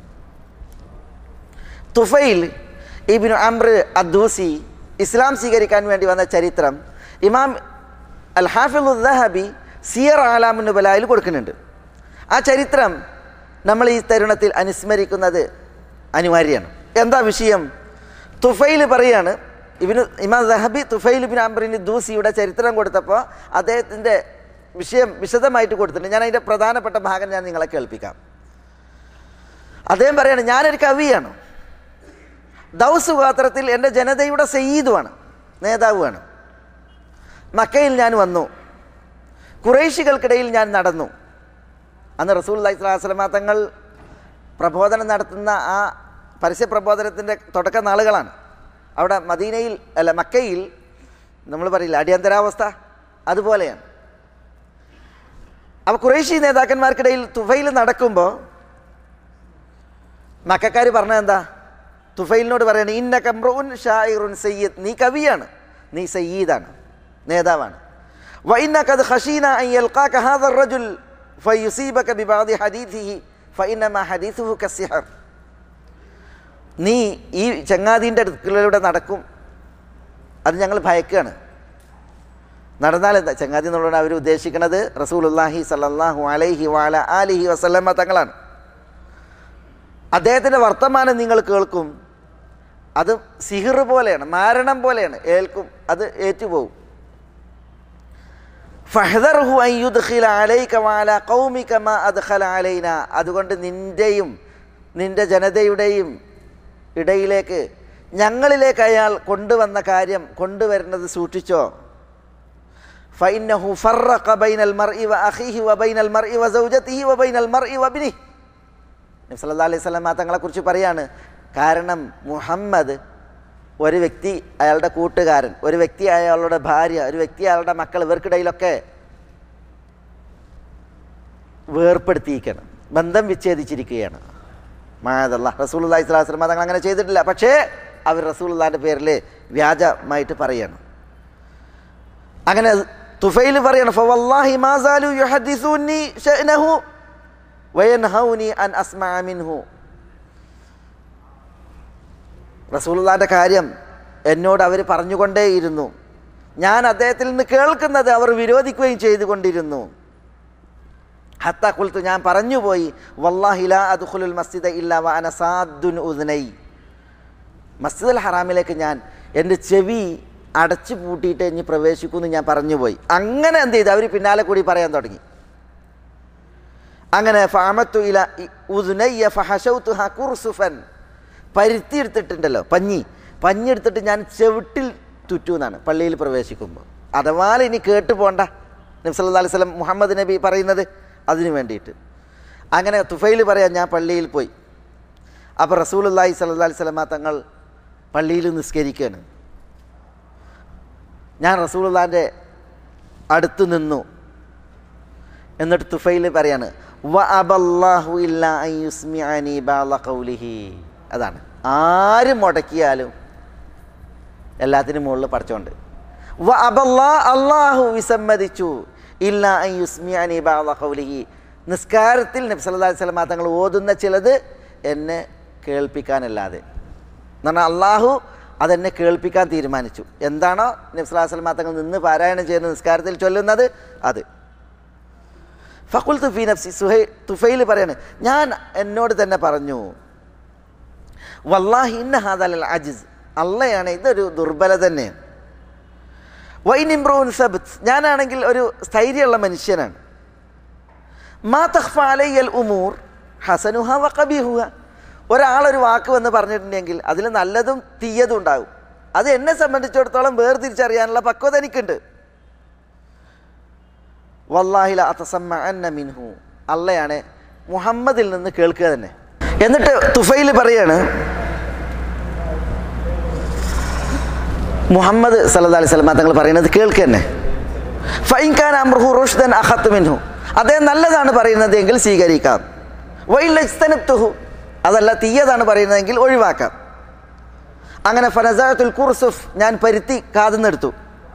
തുഫൈൽ ഇബ്നു അംർ അദ്ദൂസി ഇസ്ലാം സ്വീകരിക്കാൻ വേണ്ടി വന്ന ചരിത്രം ഇമാം അൽ ഹാഫിളു ദഹബി സിയർ ആലാമുൻ നുബലായിൽ കൊടുക്കുന്നുണ്ട്. ആ ചരിത്രം നമ്മൾ ഈ തരുണത്തിൽ അനുസ്മരിക്കുന്നത് അനിവാര്യമാണ്. എന്താ വിഷയം? തുഫൈൽ പറയാണ്, ഇബ്നു ഇമാം ദഹബി തുഫൈൽ ഇബ്നു അംറിന് ദൂസിയുടെ ചരിത്രം കൊടുത്തപ്പോൾ അദ്ദേഹത്തിൻ്റെ വിഷയം വിശദമായിട്ട് കൊടുത്തിട്ടുണ്ട്. ഞാൻ അതിൻ്റെ പ്രധാനപ്പെട്ട ഭാഗം ഞാൻ നിങ്ങളെ കേൾപ്പിക്കാം. അദ്ദേഹം പറയാണ്, ഞാനൊരു കവിയാണ്, ദൗസ് ഗോത്രത്തിൽ എൻ്റെ ജനതയുടെ സയ്യിദുമാണ്, നേതാവുമാണ്. മക്കയിൽ ഞാൻ വന്നു, ഖുറൈശികൾക്കിടയിൽ ഞാൻ നടന്നു. അന്ന് റസൂലുള്ളാഹി സ്വല്ലല്ലാഹു അലൈഹി വസല്ലം തങ്ങൾ പ്രബോധനം നടത്തുന്ന ആ പരസ്യ പ്രബോധനത്തിൻ്റെ തുടക്ക നാളുകളാണ്. അവിടെ മദീനയിൽ അല്ല മക്കയിൽ നമ്മൾ പറയില്ല അടിയന്തരാവസ്ഥ, അതുപോലെയാണ്. അപ്പോൾ ഖുറൈശി നേതാക്കന്മാർക്കിടയിൽ തുഫൈൽ നടക്കുമ്പോൾ മക്കക്കാർ പറഞ്ഞത് എന്താ? തുഫൈലിനോട് പറയണ, ഇന്ന കംറുൻ ഷായിറുൻ സയ്യിദ്, നീ കവിയാണ്, നീ സയ്യിദാണ്, നേതാവാണ്. വ ഇന്ന ഖദ് ഖശീന അൻ യൽഖാക ഹാദർ റജുൽ ഫയുസീബക ബിബഅദി ഹദീസിഹി ഫഇന്നമാ ഹദീസുഹു കസ്സിഹർ. നീ ഈ ചങ്ങാതിൻ്റെ അടുക്കളയിലൂടെ നടക്കും, അത് ഞങ്ങൾ ഭയക്കുകയാണ്. നടന്നാൽ എന്താ? ചങ്ങാതി എന്നുള്ളത് അവർ ഉദ്ദേശിക്കുന്നത് റസൂലുള്ളാഹി സ്വല്ലല്ലാഹു അലൈഹി വഅല ആലിഹി വസല്ലമ തങ്ങളാണ്. അദ്ദേഹത്തിൻ്റെ വർത്തമാനം നിങ്ങൾ കേൾക്കും, അത് സിഹിർ പോലെയാണ്, മാരണം പോലെയാണ്, ഏൽക്കും, അത് ഏറ്റുപോകും. ഫഹ്ദർഹു അൻ യുദ്ഖില അലൈക വഅല ഖൗമിക മാ അദ്ഖല അലൈന, അതുകൊണ്ട് നിൻ്റെയും നിൻ്റെ ജനതയുടെയും ഇടയിലേക്ക് ഞങ്ങളിലേക്ക് അയാൾ കൊണ്ടുവന്ന കാര്യം കൊണ്ടുവരുന്നത് സൂക്ഷിച്ചോ. ഫഇന്നഹു ഫറഖ ബൈനൽ മർഇ വ അഖീഹി വ ബൈനൽ മർഇ വ സൗജതിഹി വ ബൈനൽ മർഇ വ ഇബ്നിഹി. നബി സല്ലല്ലാഹു അലൈഹി വസല്ലം തങ്ങളെക്കുറിച്ച് പറയാണ്, കാരണം മുഹമ്മദ് ഒരു വ്യക്തി അയാളുടെ കൂട്ടുകാരൻ, ഒരു വ്യക്തി അയാളുടെ ഭാര്യ, ഒരു വ്യക്തി അയാളുടെ മക്കൾ, ഇവർക്കിടയിലൊക്കെ വേർപ്പെടുത്തിയിരിക്കണം, ബന്ധം വിച്ഛേദിച്ചിരിക്കുകയാണ്. മഅദല്ലാഹ്, റസൂലുള്ളാഹി സ്വല്ലല്ലാഹു അലൈഹി വസല്ലം തങ്ങൾ അങ്ങനെ ചെയ്തിട്ടില്ല. പക്ഷേ അവർ റസൂലുള്ളാഹിൻ്റെ പേരിൽ വ്യാജമായിട്ട് പറയാണ്. അങ്ങനെ തുഫൈൽ പറയാണ്, ഫവല്ലാഹി മാ സാലു യുഹദ്ദിസൂനി ശഅനഹു വയൻഹൗനി അൻ അസ്മഅ മിൻഹു. റസൂലുള്ളാഹിൻ്റെ കാര്യം എന്നോട് അവർ പറഞ്ഞുകൊണ്ടേയിരുന്നു, ഞാൻ അദ്ദേഹത്തിൽ നിന്ന് കേൾക്കുന്നത് അവർ വിരോധിക്കുകയും ചെയ്തുകൊണ്ടിരുന്നു. ഹത്താ ഖുൽതു, ഞാൻ പറഞ്ഞുപോയി, വല്ലാഹി ലാ അദ്ഖുലുൽ മസ്ജിദ ഇല്ലാ വ അന സാദ്ദുൻ ഉദ്നൈ, മസ്ജിദുൽ ഹറാമിലേക്ക് ഞാൻ എൻ്റെ ചെവി അടച്ചു പൂട്ടിയിട്ട് ഇനി പ്രവേശിക്കുമെന്ന് ഞാൻ പറഞ്ഞുപോയി. അങ്ങനെ എന്ത് ചെയ്തു? അവർ പിന്നാലെ കൂടി പറയാൻ തുടങ്ങി. അങ്ങനെ ഫഅമത്തു ഇല ഉദ്നയ്യ ഫഹശൗതുഹ ഖുർസുഫൻ, പരുത്തി എടുത്തിട്ടുണ്ടല്ലോ, പഞ്ഞി പഞ്ഞി എടുത്തിട്ട് ഞാൻ ചെവിട്ടിൽ തുറ്റു എന്നാണ് പള്ളിയിൽ പ്രവേശിക്കുമ്പോൾ. അഥവാ ഇനി കേട്ടു പോണ്ട നബി സല്ലല്ലാഹു അലൈഹി വസല്ലം മുഹമ്മദ് നബി പറയുന്നത് അതിനു വേണ്ടിയിട്ട്. അങ്ങനെ തുഫൈൽ പറയാൻ ഞാൻ പള്ളിയിൽ പോയി. അപ്പോൾ റസൂലുള്ളാഹി സ്വല്ലല്ലാഹു അലൈഹി വസല്ലം തങ്ങൾ പള്ളിയിൽ നിസ്കരിക്കുകയാണ്. ഞാൻ റസൂലുള്ളാഹിൻ്റെ അടുത്ത് നിന്നു. എന്നിട്ട് തുഫൈൽ പറയാണ്, വ അബല്ലാഹു ഇല്ലാ അൻ യുസ്മിഅനി ബഅദ ഖൗലിഹി. അതാണ്, ആരും മുടക്കിയാലും എല്ലാത്തിനും മുകളിൽ പഠിച്ചോണ്ട്. വ അബല്ലാ, അള്ളാഹു വിസമ്മതിച്ചു, ഇല്ലാ അൻ യുസ്മിഅനി ബഅദ ഖൗലിഹി, നിസ്കാരത്തിൽ നബി സല്ലല്ലാഹു അലൈഹി വസല്ലം തങ്ങൾ ഓതുന്ന ചിലത് എന്നെ കേൾപ്പിക്കാനല്ലാതെ. എന്ന് പറഞ്ഞാൽ അള്ളാഹു അതെന്നെ കേൾപ്പിക്കാൻ തീരുമാനിച്ചു. എന്താണോ നബി സല്ലല്ലാഹു അലൈഹി വസല്ലം തങ്ങൾ നിന്ന് പാരായണം ചെയ്യുന്ന നിസ്കാരത്തിൽ ചൊല്ലുന്നത് അത്. ഫഖുൽതു ഫീ നഫ്സി, സുഹൈ തുഫൈൽ പറയാണ്, ഞാൻ എന്നോട് തന്നെ പറഞ്ഞു, വല്ലാഹി ഇന്ന ഹാദൽ അജിസ്, അള്ളയാണ്, ഇതൊരു ദുർബലത തന്നെയാണ്. വൈൻ ഇംറൂൻ സബ്ത്, ഞാനാണെങ്കിൽ ഒരു സ്ഥൈര്യമുള്ള മനുഷ്യനാണ്. മാ തഖ്ഫ അലയ്യൽ ഉമൂർ ഹസനുഹ വ ഖബീഹുഹ, ഒരാളൊരു വാക്ക് വന്ന് പറഞ്ഞിട്ടുണ്ടെങ്കിൽ അതിൽ നല്ലതും തീയതും ഉണ്ടാകും. അത് എന്നെ സംബന്ധിച്ചിടത്തോളം വേർതിരിച്ചറിയാനുള്ള പക്വത എനിക്കുണ്ട്. വല്ലാഹി ല അതസമ്മഅന്ന മിൻഹു, അള്ളയാണ് മുഹമ്മദിൽ നിന്ന് കേൾക്കുക തന്നെ. എന്നിട്ട് തുഫൈൽ പറയാണ്, മുഹമ്മദ് സല്ലല്ലാഹു അലൈഹി വസല്ലം തങ്ങൾ പറയുന്നത് കേൾക്കുക തന്നെ. ഫഇൻ കാന അംറുഹു റുഷ്ദൻ അഖത്തു മിൻഹു, അദ്ദേഹം നല്ലതാണ് പറയുന്നത് എങ്കിൽ സ്വീകരിക്കാം. വഇൻ ലജ്തനബ്തുഹു, അതല്ല തീയതാണ് പറയുന്നതെങ്കിൽ ഒഴിവാക്കാം. അങ്ങനെ ഫനസഅതുൽ ഖുർസുഫ്, ഞാൻ പരുത്തി കാതുന്നെടുത്തു.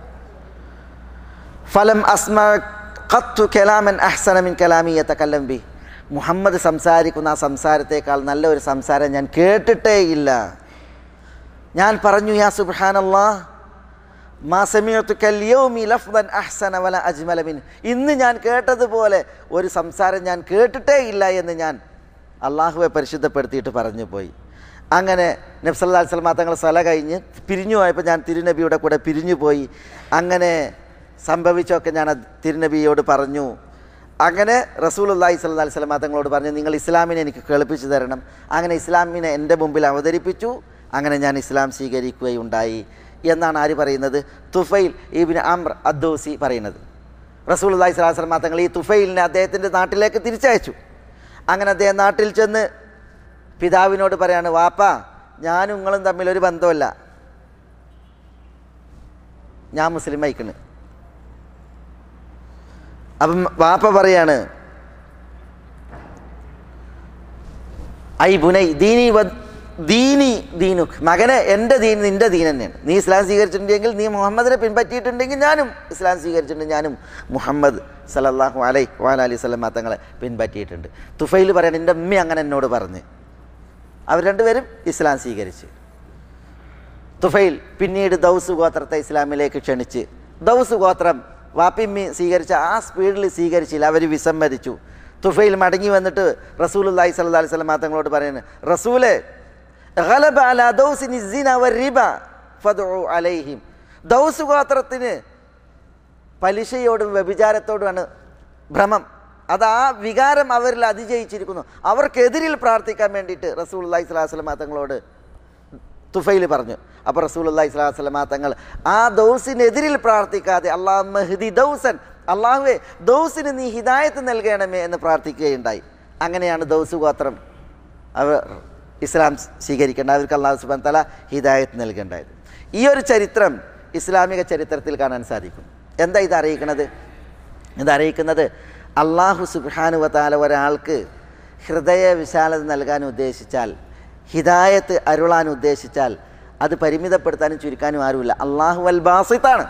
ഫലം അസ്മഅ ഖത്തു കലാമൻ അഹ്സന മിൻ കലാമി യതകല്ലം ബി, മുഹമ്മദ് സംസാരിക്കുന്ന ആ സംസാരത്തേക്കാൾ നല്ല ഒരു സംസാരം ഞാൻ കേട്ടിട്ടേ ഇല്ല. ഞാൻ പറഞ്ഞു, യാ സുബ്ഹാനല്ലാഹ് മാ സമിഅതു കൽ യൗമി ലഫ്ദൻ അഹ്സന വല അജ്മല മിൻ, ഇന്ന് ഞാൻ കേട്ടതുപോലെ ഒരു സംസാരം ഞാൻ കേട്ടിട്ടേ ഇല്ല എന്ന് ഞാൻ അള്ളാഹുവെ പരിശുദ്ധപ്പെടുത്തിയിട്ട് പറഞ്ഞു പോയി. അങ്ങനെ നബി സല്ലല്ലാഹു അലൈഹി വസല്ലം തങ്ങൾ സല കഴിഞ്ഞ് പിരിഞ്ഞു പോയപ്പോൾ ഞാൻ തിരുനബിയുടെ കൂടെ പിരിഞ്ഞു പോയി. അങ്ങനെ സംഭവിച്ചൊക്കെ ഞാൻ തിരുനബിയോട് പറഞ്ഞു. അങ്ങനെ റസൂലുള്ളാഹി സ്വല്ലല്ലാഹു അലൈഹി വസല്ലം തങ്ങളോട് പറഞ്ഞു, നിങ്ങൾ ഇസ്ലാമിനെ എനിക്ക് കേൾപ്പിച്ചു തരണം. അങ്ങനെ ഇസ്ലാമിനെ എൻ്റെ മുമ്പിൽ അവതരിപ്പിച്ചു. അങ്ങനെ ഞാൻ ഇസ്ലാം സ്വീകരിക്കുകയുണ്ടായി എന്നാണ് ആര് പറയുന്നത്? തുഫൈൽ ഇബ്നു അംർ അദ്ദൗസി പറയുന്നത്. റസൂലുള്ളാഹി സ്വല്ലല്ലാഹു അലൈഹി വസല്ലം തങ്ങൾ ഈ തുഫൈലിനെ അദ്ദേഹത്തിൻ്റെ നാട്ടിലേക്ക് തിരിച്ചയച്ചു. അങ്ങനെ അദ്ദേഹം നാട്ടിൽ ചെന്ന് പിതാവിനോട് പറയാണ്, വാപ്പാ, ഞാനും നിങ്ങളും തമ്മിലൊരു ബന്ധമല്ല, ഞാൻ മുസ്ലിം ആയിക്കണ്. അപ്പം വാപ്പ പറയാണ്, ഐ ബുനൈ ദീനി ദീനി ദീനുഖ്, മകനെ എൻ്റെ ദീൻ നിൻ്റെ ദീൻ തന്നെയാണ്. നീ ഇസ്ലാം സ്വീകരിച്ചിട്ടുണ്ടെങ്കിൽ, നീ മുഹമ്മദിനെ പിൻപറ്റിയിട്ടുണ്ടെങ്കിൽ ഞാനും ഇസ്ലാം സ്വീകരിച്ചിട്ടുണ്ട്, ഞാനും മുഹമ്മദ് സല്ലല്ലാഹു അലൈഹി വഅലൈഹി വസല്ലം തങ്ങളെ പിൻപറ്റിയിട്ടുണ്ട്. തുഫൈൽ പറയണം, എൻ്റെ ഉമ്മ അങ്ങനെ എന്നോട് പറഞ്ഞ്. അവർ രണ്ടുപേരും ഇസ്ലാം സ്വീകരിച്ച്. തുഫൈൽ പിന്നീട് ദൗസ് ഗോത്രത്തെ ഇസ്ലാമിലേക്ക് ക്ഷണിച്ച്, ദൗസ് ഗോത്രം വാപ്പിമ്മി സ്വീകരിച്ച ആ സ്പീഡിൽ സ്വീകരിച്ചില്ല, അവർ വിസമ്മതിച്ചു. തുഫൈൽ മടങ്ങി വന്നിട്ട് റസൂലുള്ളാഹി സ്വല്ലല്ലാഹു അലൈഹി വസല്ലം തങ്ങളോട് പറയുന്നത്, റസൂലേ, ഗലബ അലാ ദൗസിനി സിന വറിബ ഫദ്ഉ അലൈഹിം, ദൗസ് ഗോത്രത്തിന് പലിശയോടും വ്യഭിചാരത്തോടുമാണ് ഭ്രമം. അത് ആ വികാരം അവരിൽ അതിജയിച്ചിരിക്കുന്നു. അവർക്കെതിരിൽ പ്രാർത്ഥിക്കാൻ വേണ്ടിയിട്ട് റസൂലുള്ളാഹി സ്വല്ലല്ലാഹു അലൈഹി വസല്ലം തങ്ങളോട് തുഫൈൽ പറഞ്ഞു. അപ്പോൾ റസൂലുള്ളാഹി സ്വല്ലല്ലാഹു അലൈഹി വസല്ലം തങ്ങൾ ആ ദൗസിനെതിരിൽ പ്രാർത്ഥിക്കാതെ, അല്ലാഹുമ്മ ഹ്ദി ദൗസൻ, അള്ളാഹുവേ ദൗസിന് നീ ഹിദായത്ത് നൽകണമേ എന്ന് പ്രാർത്ഥിക്കുകയുണ്ടായി. അങ്ങനെയാണ് ദൗസ് ഗോത്രം അവർ ഇസ്ലാം സ്വീകരിക്കേണ്ട, അവർക്ക് അള്ളാഹു സുബ്ഹാനഹു വ തആല ഹിദായത്ത് നൽകേണ്ടായത്. ഈ ഒരു ചരിത്രം ഇസ്ലാമിക ചരിത്രത്തിൽ കാണാൻ സാധിക്കും. എന്താ ഇത് അറിയിക്കുന്നത്? ഇതറിയിക്കുന്നത് അള്ളാഹു സുബ്ഹാനഹു വ തആല ഒരാൾക്ക് ഹൃദയ വിശാലത നൽകാൻ ഉദ്ദേശിച്ചാൽ, ഹിദായത്ത് അരുളാൻ ഉദ്ദേശിച്ചാൽ അത് പരിമിതപ്പെടുത്താനും ചുരുക്കാനും ആരുമില്ല. അള്ളാഹു അൽ ബാസിത്താണ്.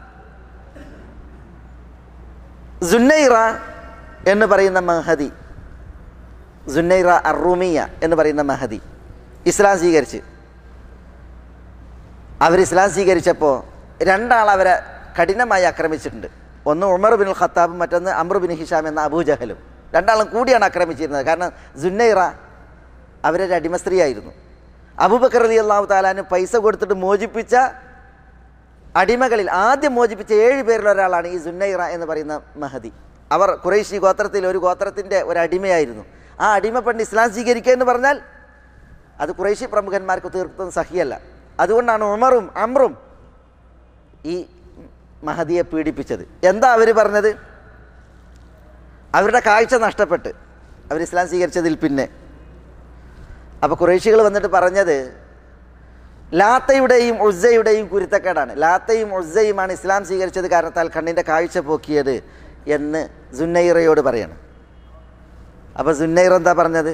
സുന്നൈറ എന്ന് പറയുന്ന മഹദി, സുന്നൈറ അറൂമിയ എന്ന് പറയുന്ന മഹദി ഇസ്ലാം സ്വീകരിച്ച്, അവർ ഇസ്ലാം സ്വീകരിച്ചപ്പോൾ രണ്ടാൾ അവരെ കഠിനമായി ആക്രമിച്ചിട്ടുണ്ട്. ഒന്ന് ഉമർ ബിൻ ഖത്താബും മറ്റൊന്ന് അംർ ബിൻ ഹിഷാം എന്ന അബൂജഹലും. രണ്ടാളും കൂടിയാണ് ആക്രമിച്ചിരുന്നത്. കാരണം സുന്നൈറ അവരൊരു അടിമ സ്ത്രീയായിരുന്നു. അബൂബക്കർ റളിയല്ലാഹു തആലാന് പൈസ കൊടുത്തിട്ട് മോചിപ്പിച്ച അടിമകളിൽ ആദ്യം മോചിപ്പിച്ച ഏഴ് പേരിൽ ഒരാളാണ് ഈ സുന്നൈറ എന്ന് പറയുന്ന മഹദി. അവർ ഖുറൈശി ഗോത്രത്തിൽ ഒരു ഗോത്രത്തിൻ്റെ ഒരു അടിമയായിരുന്നു. ആ അടിമ പെണ്ണ് ഇസ്ലാം സ്വീകരിക്കുക എന്ന് പറഞ്ഞാൽ അത് ഖുറൈശി പ്രമുഖന്മാർക്ക് തീർത്തും സഹിയല്ല. അതുകൊണ്ടാണ് ഉമറും അംറും ഈ മഹദിയെ പീഡിപ്പിച്ചത്. എന്താ അവർ പറഞ്ഞത്? അവരുടെ കാഴ്ച നഷ്ടപ്പെട്ട് അവർ ഇസ്ലാം സ്വീകരിച്ചതിൽ പിന്നെ. അപ്പോൾ ഖുറൈശികൾ വന്നിട്ട് പറഞ്ഞത് ലാത്തയുടെയും ഉസ്സയുടെയും കുരുത്തക്കേടാണ്. ലാത്തയും ഉസ്സയുമാണ് ഇസ്ലാം സ്വീകരിച്ചത് കാരണത്താൽ കണ്ണിൻ്റെ കാഴ്ച പോക്കിയത് എന്ന് സുന്നൈറയോട് പറയാണ്. അപ്പോൾ സുന്നൈറ എന്താ പറഞ്ഞത്?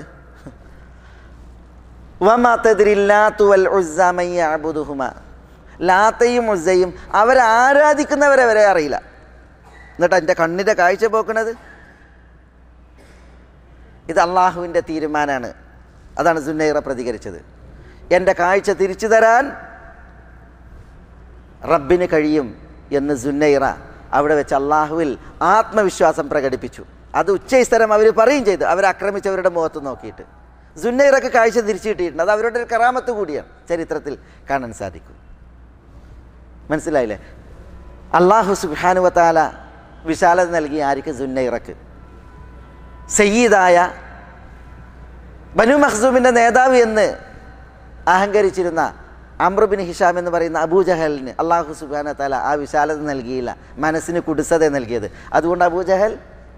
വമാ തദ്രില്ലാത്തു വൽ ഉസ്സ മൻ യഅബുദുഹുമ. ലാത്തയും ഉസ്സയും അവരെ ആരാധിക്കുന്നവരെ വരെ അറിയില്ല, എന്നിട്ട് എൻ്റെ കണ്ണിൻ്റെ കാഴ്ച പോക്കുന്നത് ഇത് അള്ളാഹുവിൻ്റെ തീരുമാനമാണ്. അതാണ് സുന്നൈറ പ്രതികരിച്ചത്. എൻ്റെ കാഴ്ച തിരിച്ചു തരാൻ റബ്ബിന് കഴിയും എന്ന് സുന്നൈറ അവിടെ വെച്ച് അള്ളാഹുവിൽ ആത്മവിശ്വാസം പ്രകടിപ്പിച്ചു. അത് ഉച്ചസ്ഥരം അവർ പറയും ചെയ്തു, അവരെ ആക്രമിച്ചവരുടെ മുഖത്ത് നോക്കിയിട്ട്. സുന്നൈറക്ക് കാഴ്ച തിരിച്ചു കിട്ടിയിട്ടുണ്ട്. അത് അവരുടെ ഒരു കറാമത്ത് കൂടിയാണ്, ചരിത്രത്തിൽ കാണാൻ സാധിക്കും. മനസ്സിലായില്ലേ? അള്ളാഹു സുബ്ഹാനഹു വ തആല വിശാലത നൽകി ആർക്ക്? സുന്നൈറക്ക്. സയ്യിദായ ബനു മഖ്സൂമിൻ്റെ നേതാവ് എന്ന് അഹങ്കരിച്ചിരുന്ന അംർ ബിൻ ഹിഷാം എന്ന് പറയുന്ന അബൂജഹലിന് അള്ളാഹു സുബ്ഹാനഹു വ തആല ആ വിശാലത നൽകിയില്ല, മനസ്സിന് കുടുസത നൽകിയത്. അതുകൊണ്ട് അബൂജഹൽ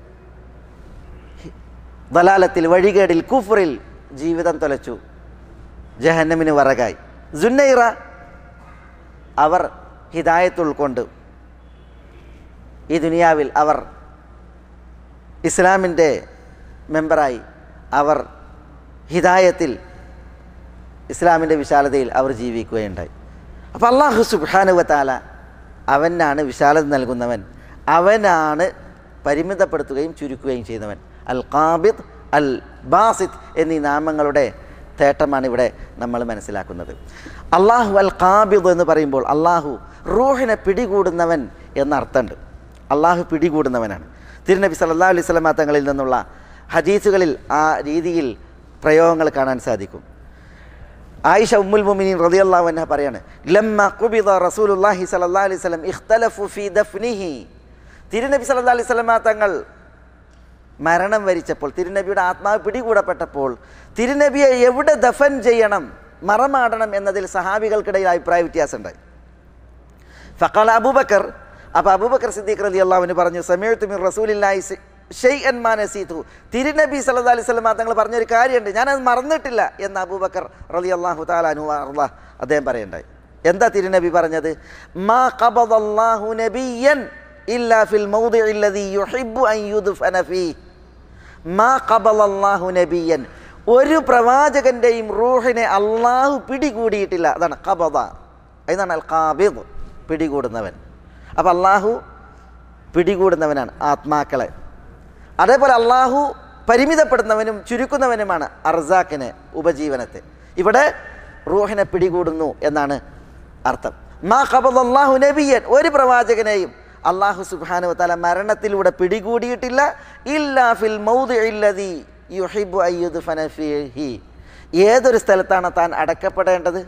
ദലാലത്തിൽ, വഴികേടിൽ, കുഫ്റിൽ ജീവിതം തൊലച്ചു, ജഹന്നമിന് വറകായി. സുന്നൈറ അവർ ഹിദായത്ത് ഉൾക്കൊണ്ട് ഈ ദുനിയാവിൽ അവർ ഇസ്ലാമിൻ്റെ മെമ്പറായി, അവർ ഹിദായത്തിൽ ഇസ്ലാമിൻ്റെ വിശാലതയിൽ അവർ ജീവിക്കുകയുണ്ടായി. അപ്പോൾ അല്ലാഹു സുബ്ഹാനഹു വ തആല അവനാണ് വിശാലത നൽകുന്നവൻ, അവനാണ് പരിമിതപ്പെടുത്തുകയും ചുരുക്കുകയും ചെയ്യുന്നവൻ. അൽ ഖാബിദ്, അൽ ബാസിത്ത് എന്നീ നാമങ്ങളുടെ തേട്ടമാണ് ഇവിടെ നമ്മൾ മനസ്സിലാക്കുന്നത്. അള്ളാഹു അൽ ഖാബിദ് എന്ന് പറയുമ്പോൾ അള്ളാഹു റൂഹിനെ പിടികൂടുന്നവൻ എന്നർത്ഥമുണ്ട്. അള്ളാഹു പിടികൂടുന്നവനാണ്. തിരുനബി സല്ലല്ലാഹു അലൈഹി വസല്ലം തങ്ങളിൽ നിന്നുള്ള ഹദീസുകളിൽ ആ രീതിയിൽ പ്രയോഗങ്ങൾ കാണാൻ സാധിക്കും. ആയിഷ ഉമ്മുൽ മുഅ്മിനീൻ റളിയല്ലാഹു അൻഹ പറയാണ്, ലമ്മ ഖുബിദ റസൂലുള്ളാഹി സ്വല്ലല്ലാഹു അലൈഹി വസല്ലം ഇഖ്തലഫു ഫീ ദഫ്നിഹി. തിരുനബി സല്ലല്ലാഹു അലൈഹി വസല്ലം തങ്ങൾ മരണം വരിച്ചപ്പോൾ, തിരുനബിയുടെ ആത്മാവ് പിടികൂടപ്പെട്ടപ്പോൾ തിരുനബിയെ എവിടെ ദഫൻ ചെയ്യണം, മറമാടണം എന്നതിൽ സഹാബികൾക്കിടയിൽ അഭിപ്രായ വ്യത്യാസമുണ്ടായി. ഫഖാല അബൂബക്കർ, അപ്പോൾ അബൂബക്കർ സിദ്ദീഖ് റളിയല്ലാഹു അൻഹു പറഞ്ഞു, സമീഅതു മിൻ റസൂലില്ലാഹി ഷൈഅൻ മാ നസീതു. തിരുനബി സല്ലല്ലാഹു അലൈഹി വസല്ലം തങ്ങൾ പറഞ്ഞൊരു കാര്യമുണ്ട്, ഞാനത് മറന്നിട്ടില്ല എന്ന് അബൂബക്കർ റളിയല്ലാഹു തആല അൻഹു അള്ളാഹ് അദ്ദേഹം പറയുണ്ടായി. എന്താ തിരുനബി പറഞ്ഞത്? മാ ഖബദല്ലാഹു നബിയ്യൻ ഇല്ലാ ഫിൽ മൗദിഇല്ലദീ യുഹിബ്ബു അൻ യുദ്ഫന ഫീഹി. മാ ഖബദല്ലാഹു നബിയ്യൻ, ഒരു പ്രവാചകൻ്റെയും റൂഹിനെ അള്ളാഹു പിടികൂടിയിട്ടില്ല. അതാണ് ഖബദ, എന്നാണ് അൽ ഖാബിദ്, പിടികൂടുന്നവൻ. അപ്പം അള്ളാഹു പിടികൂടുന്നവനാണ് ആത്മാക്കളെ. അതേപോലെ അള്ളാഹു പരിമിതപ്പെടുന്നവനും ചുരുക്കുന്നവനുമാണ് അർസാക്കിനെ, ഉപജീവനത്തെ. ഇവിടെ റൂഹിനെ പിടികൂടുന്നു എന്നാണ് അർത്ഥം. മാ ഖബദല്ലാഹു നബിയ്യൻ, ഒരു പ്രവാചകനെയും അള്ളാഹു സുബ്ഹാനഹു വ തആല മരണത്തിലൂടെ പിടികൂടിയിട്ടില്ല. ഇല്ലാ ഫിൽ മൗദിഇല്ലദീ യുഹിബ്ബു അൻ യുദ്ഫന ഫീഹി. ഏതൊരു സ്ഥലത്താണ് താൻ അടക്കപ്പെടേണ്ടത്,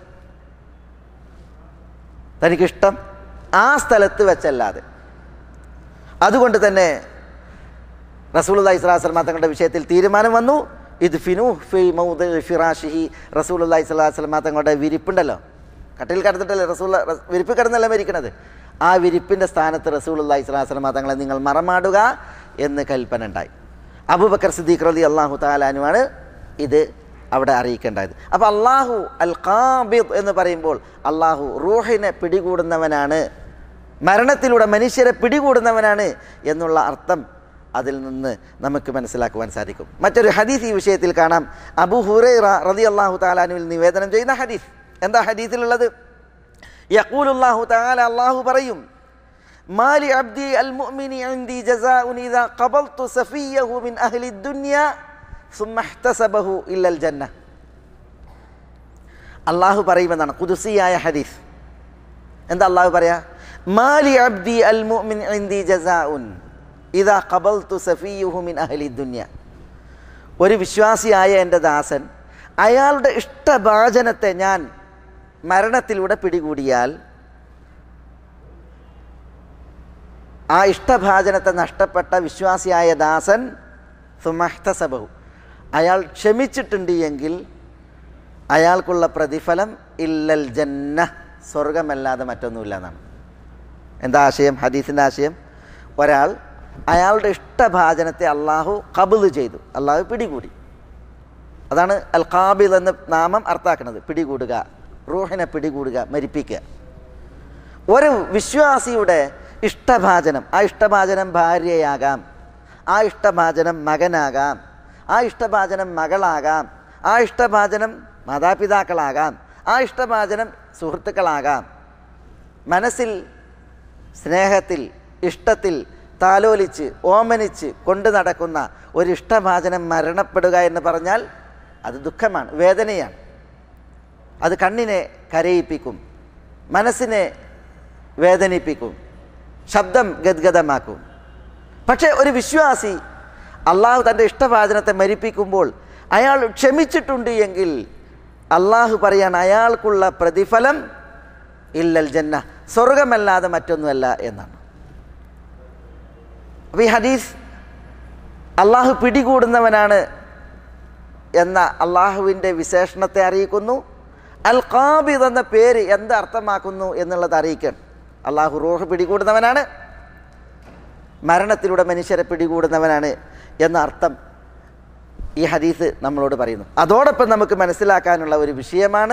തനിക്കിഷ്ടം, ആ സ്ഥലത്ത് വെച്ചല്ലാതെ. അതുകൊണ്ട് തന്നെ റസൂലുള്ളാഹി സ്വല്ലല്ലാഹു അലൈഹി വസല്ലം തങ്ങളുടെ വിഷയത്തിൽ തീരുമാനം വന്നു, ഇദ്ഫിനു ഫീ മൗദിഇ ഫിറാശിഹി. റസൂലുള്ളാഹി സ്വല്ലല്ലാഹു അലൈഹി വസല്ലം തങ്ങളുടെ വിരിപ്പുണ്ടല്ലോ, കട്ടിൽ കിടന്നിട്ടല്ലേ റസൂൽ വിരിപ്പ് കിടന്നല്ല മരിക്കണത്, ആ വിരിപ്പിൻ്റെ സ്ഥാനത്ത് റസൂലുള്ളാഹി സ്വല്ലല്ലാഹു അലൈഹി വസല്ലം തങ്ങളെ നിങ്ങൾ മറമാടുക എന്ന് കൽപ്പന ഉണ്ടായി. അബൂബക്കർ സിദ്ദീഖ് റളിയല്ലാഹു തആല അൻഹുവാണ് ഇത് അവിടെ അറിയിക്കേണ്ടത്. അപ്പോൾ അള്ളാഹു അൽ ഖാബിദ് എന്ന് പറയുമ്പോൾ അള്ളാഹു റൂഹിനെ പിടികൂടുന്നവനാണ്, മരണത്തിലൂടെ മനുഷ്യരെ പിടികൂടുന്നവനാണ് എന്നുള്ള അർത്ഥം അതിൽ നിന്ന് നമുക്ക് മനസ്സിലാക്കുവാൻ സാധിക്കും. മറ്റൊരു ഹദീസ് ഈ വിഷയത്തിൽ കാണാം. അബൂ ഹുറൈറ റളിയല്ലാഹു തആല അൻഹുവിൽ നിവേദനം ചെയ്യുന്ന ഹദീസ്. എന്താ ഹദീസിലുള്ളത്? യഖൂലുല്ലാഹു തആല, അള്ളാഹു പറയും, മാലി അബ്ദി അൽ മുഅ്മിനി ഇൻദി ജസാഉൻ ഇദാ ഖബൽതു സഫിയഹു മിൻ അഹ്ലി ദുനിയ സുമ്മ ഇഹ്തസബഹു ഇല്ലൽ ജന്ന. അള്ളാഹു പറയുമെന്നാണ് ഖുദ്സിയായ ഹദീസ്. എന്താ അള്ളാഹു പറയാ? മാലി അബ്ദി അൽ മുഅ്മിൻ ഇൻദി ജസാഉൻ ഇദാ ഖബൽതു സഫിയുഹു മിൻ അഹ്ലി ദുനിയ. ഒരു വിശ്വാസിയായ എൻ്റെ ദാസൻ അയാളുടെ ഇഷ്ടഭാജനത്തെ ഞാൻ മരണത്തിലൂടെ പിടികൂടിയാൽ ആ ഇഷ്ടഭാജനത്തെ നഷ്ടപ്പെട്ട വിശ്വാസിയായ ദാസൻ സുമഹ്തസബഹു അയാൾ ക്ഷമിച്ചിട്ടുണ്ട് എങ്കിൽ അയാൾക്കുള്ള പ്രതിഫലം ഇല്ലൽ ജന്ന, സ്വർഗമല്ലാതെ മറ്റൊന്നുമില്ല എന്നാണ്. എന്താ ആശയം? ഹദീസിൻ്റെ ആശയം, ഒരാൾ അയാളുടെ ഇഷ്ടഭാജനത്തെ അള്ളാഹു ഖബുൽ ചെയ്തു, അള്ളാഹു പിടികൂടി. അതാണ് അൽ ഖാബിൽ എന്ന നാമം അർത്ഥാക്കുന്നത്, പിടികൂടുക, റൂഹിനെ പിടികൂടുക, മരിപ്പിക്കുക. ഒരു വിശ്വാസിയുടെ ഇഷ്ടഭാജനം, ആ ഇഷ്ടഭാജനം ഭാര്യയാകാം, ആ ഇഷ്ടഭാജനം മകനാകാം, ആ ഇഷ്ടഭാജനം മകളാകാം, ആ ഇഷ്ടഭാജനം മാതാപിതാക്കളാകാം, ആ ഇഷ്ടഭാജനം സുഹൃത്തുക്കളാകാം. മനസ്സിൽ സ്നേഹത്തിൽ ഇഷ്ടത്തിൽ താലോലിച്ച് ഓമനിച്ച് കൊണ്ടു നടക്കുന്ന ഒരു ഇഷ്ടഭാജനം മരണപ്പെടുക എന്ന് പറഞ്ഞാൽ അത് ദുഃഖമാണ്, വേദനയാണ്. അത് കണ്ണിനെ കരയിപ്പിക്കും, മനസ്സിനെ വേദനിപ്പിക്കും, ശബ്ദം ഗദ്ഗദമാക്കും. പക്ഷേ ഒരു വിശ്വാസി അള്ളാഹു തൻ്റെ ഇഷ്ടഭാജനത്തെ മരിപ്പിക്കുമ്പോൾ അയാൾ ക്ഷമിച്ചിട്ടുണ്ട് എങ്കിൽ അള്ളാഹു പറയാണ് അയാൾക്കുള്ള പ്രതിഫലം ഇല്ലൽ ജന്ന, സ്വർഗമല്ലാതെ മറ്റൊന്നുമല്ല എന്നാണ്. അപ്പോൾ ഈ ഹദീസ് അള്ളാഹു പിടികൂടുന്നവനാണ് എന്ന അള്ളാഹുവിൻ്റെ വിശേഷണത്തെ അറിയിക്കുന്നു. അൽ ഖാബിദ് എന്ന പേര് എന്ത് അർത്ഥമാക്കുന്നു എന്നുള്ളത് അറിയിക്കണം. അള്ളാഹു റൂഹ് പിടികൂടുന്നവനാണ്, മരണത്തിലൂടെ മനുഷ്യരെ പിടികൂടുന്നവനാണ് എന്ന അർത്ഥം ഈ ഹദീസ് നമ്മളോട് പറയുന്നു. അതോടൊപ്പം നമുക്ക് മനസ്സിലാക്കാനുള്ള ഒരു വിഷയമാണ്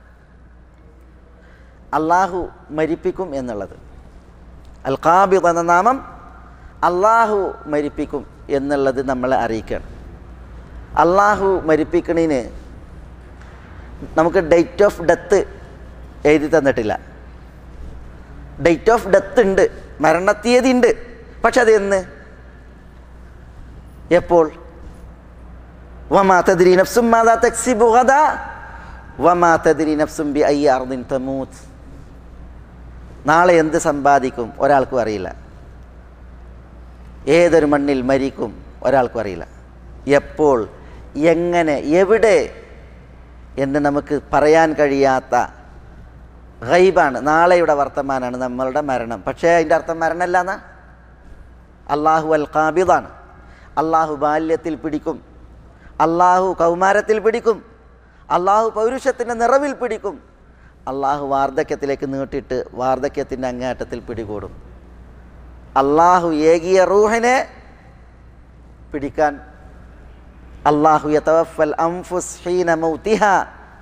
അള്ളാഹു മരിപ്പിക്കും എന്നുള്ളത്. അൽ ഖാബിദ് എന്ന നാമം അള്ളാഹു മരിപ്പിക്കും എന്നുള്ളത് നമ്മളെ അറിയിക്കണം. അള്ളാഹു മരിപ്പിക്കണതിന് നമുക്ക് ഡേറ്റ് ഓഫ് ഡെത്ത് എഴുതി തന്നിട്ടില്ല. ഡേറ്റ് ഓഫ് ഡെത്ത് ഉണ്ട്, മരണത്തീയതി ഉണ്ട്. പക്ഷെ അത് എന്ന്, എപ്പോൾ? വമാ തദ്രി നഫ്സും മാദാ തക്സിബു ഗദാ വമാ തദ്രി നഫ്സും ബിഅയ്യി അർദിൻ തമൂത്ത്. നാളെ എന്ത് സമ്പാദിക്കും ഒരാൾക്കും അറിയില്ല. ഏതൊരു മണ്ണിൽ മരിക്കും ഒരാൾക്കും അറിയില്ല. എപ്പോൾ, എങ്ങനെ, എവിടെ എന്ന് നമുക്ക് പറയാൻ കഴിയാത്ത ഗൈബാണ്, നാളെയുടെ വർത്തമാനാണ് നമ്മളുടെ മരണം. പക്ഷേ അതിൻ്റെ അർത്ഥം മരണമല്ല എന്നാ. അള്ളാഹു അൽ ഖാബിദാണ്. അള്ളാഹു ബാല്യത്തിൽ പിടിക്കും, അള്ളാഹു കൗമാരത്തിൽ പിടിക്കും, അള്ളാഹു പൗരുഷത്തിൻ്റെ നിറവിൽ പിടിക്കും, അള്ളാഹു വാർദ്ധക്യത്തിലേക്ക് നീട്ടിയിട്ട് വാർദ്ധക്യത്തിൻ്റെ അങ്ങേയറ്റത്തിൽ പിടികൂടും. അള്ളാഹു ഏകിയ റൂഹിനെ പിടിക്കാൻ അള്ളാഹു യതവഫൽ അൻഫുസ് ഹീന മൗതിഹാ,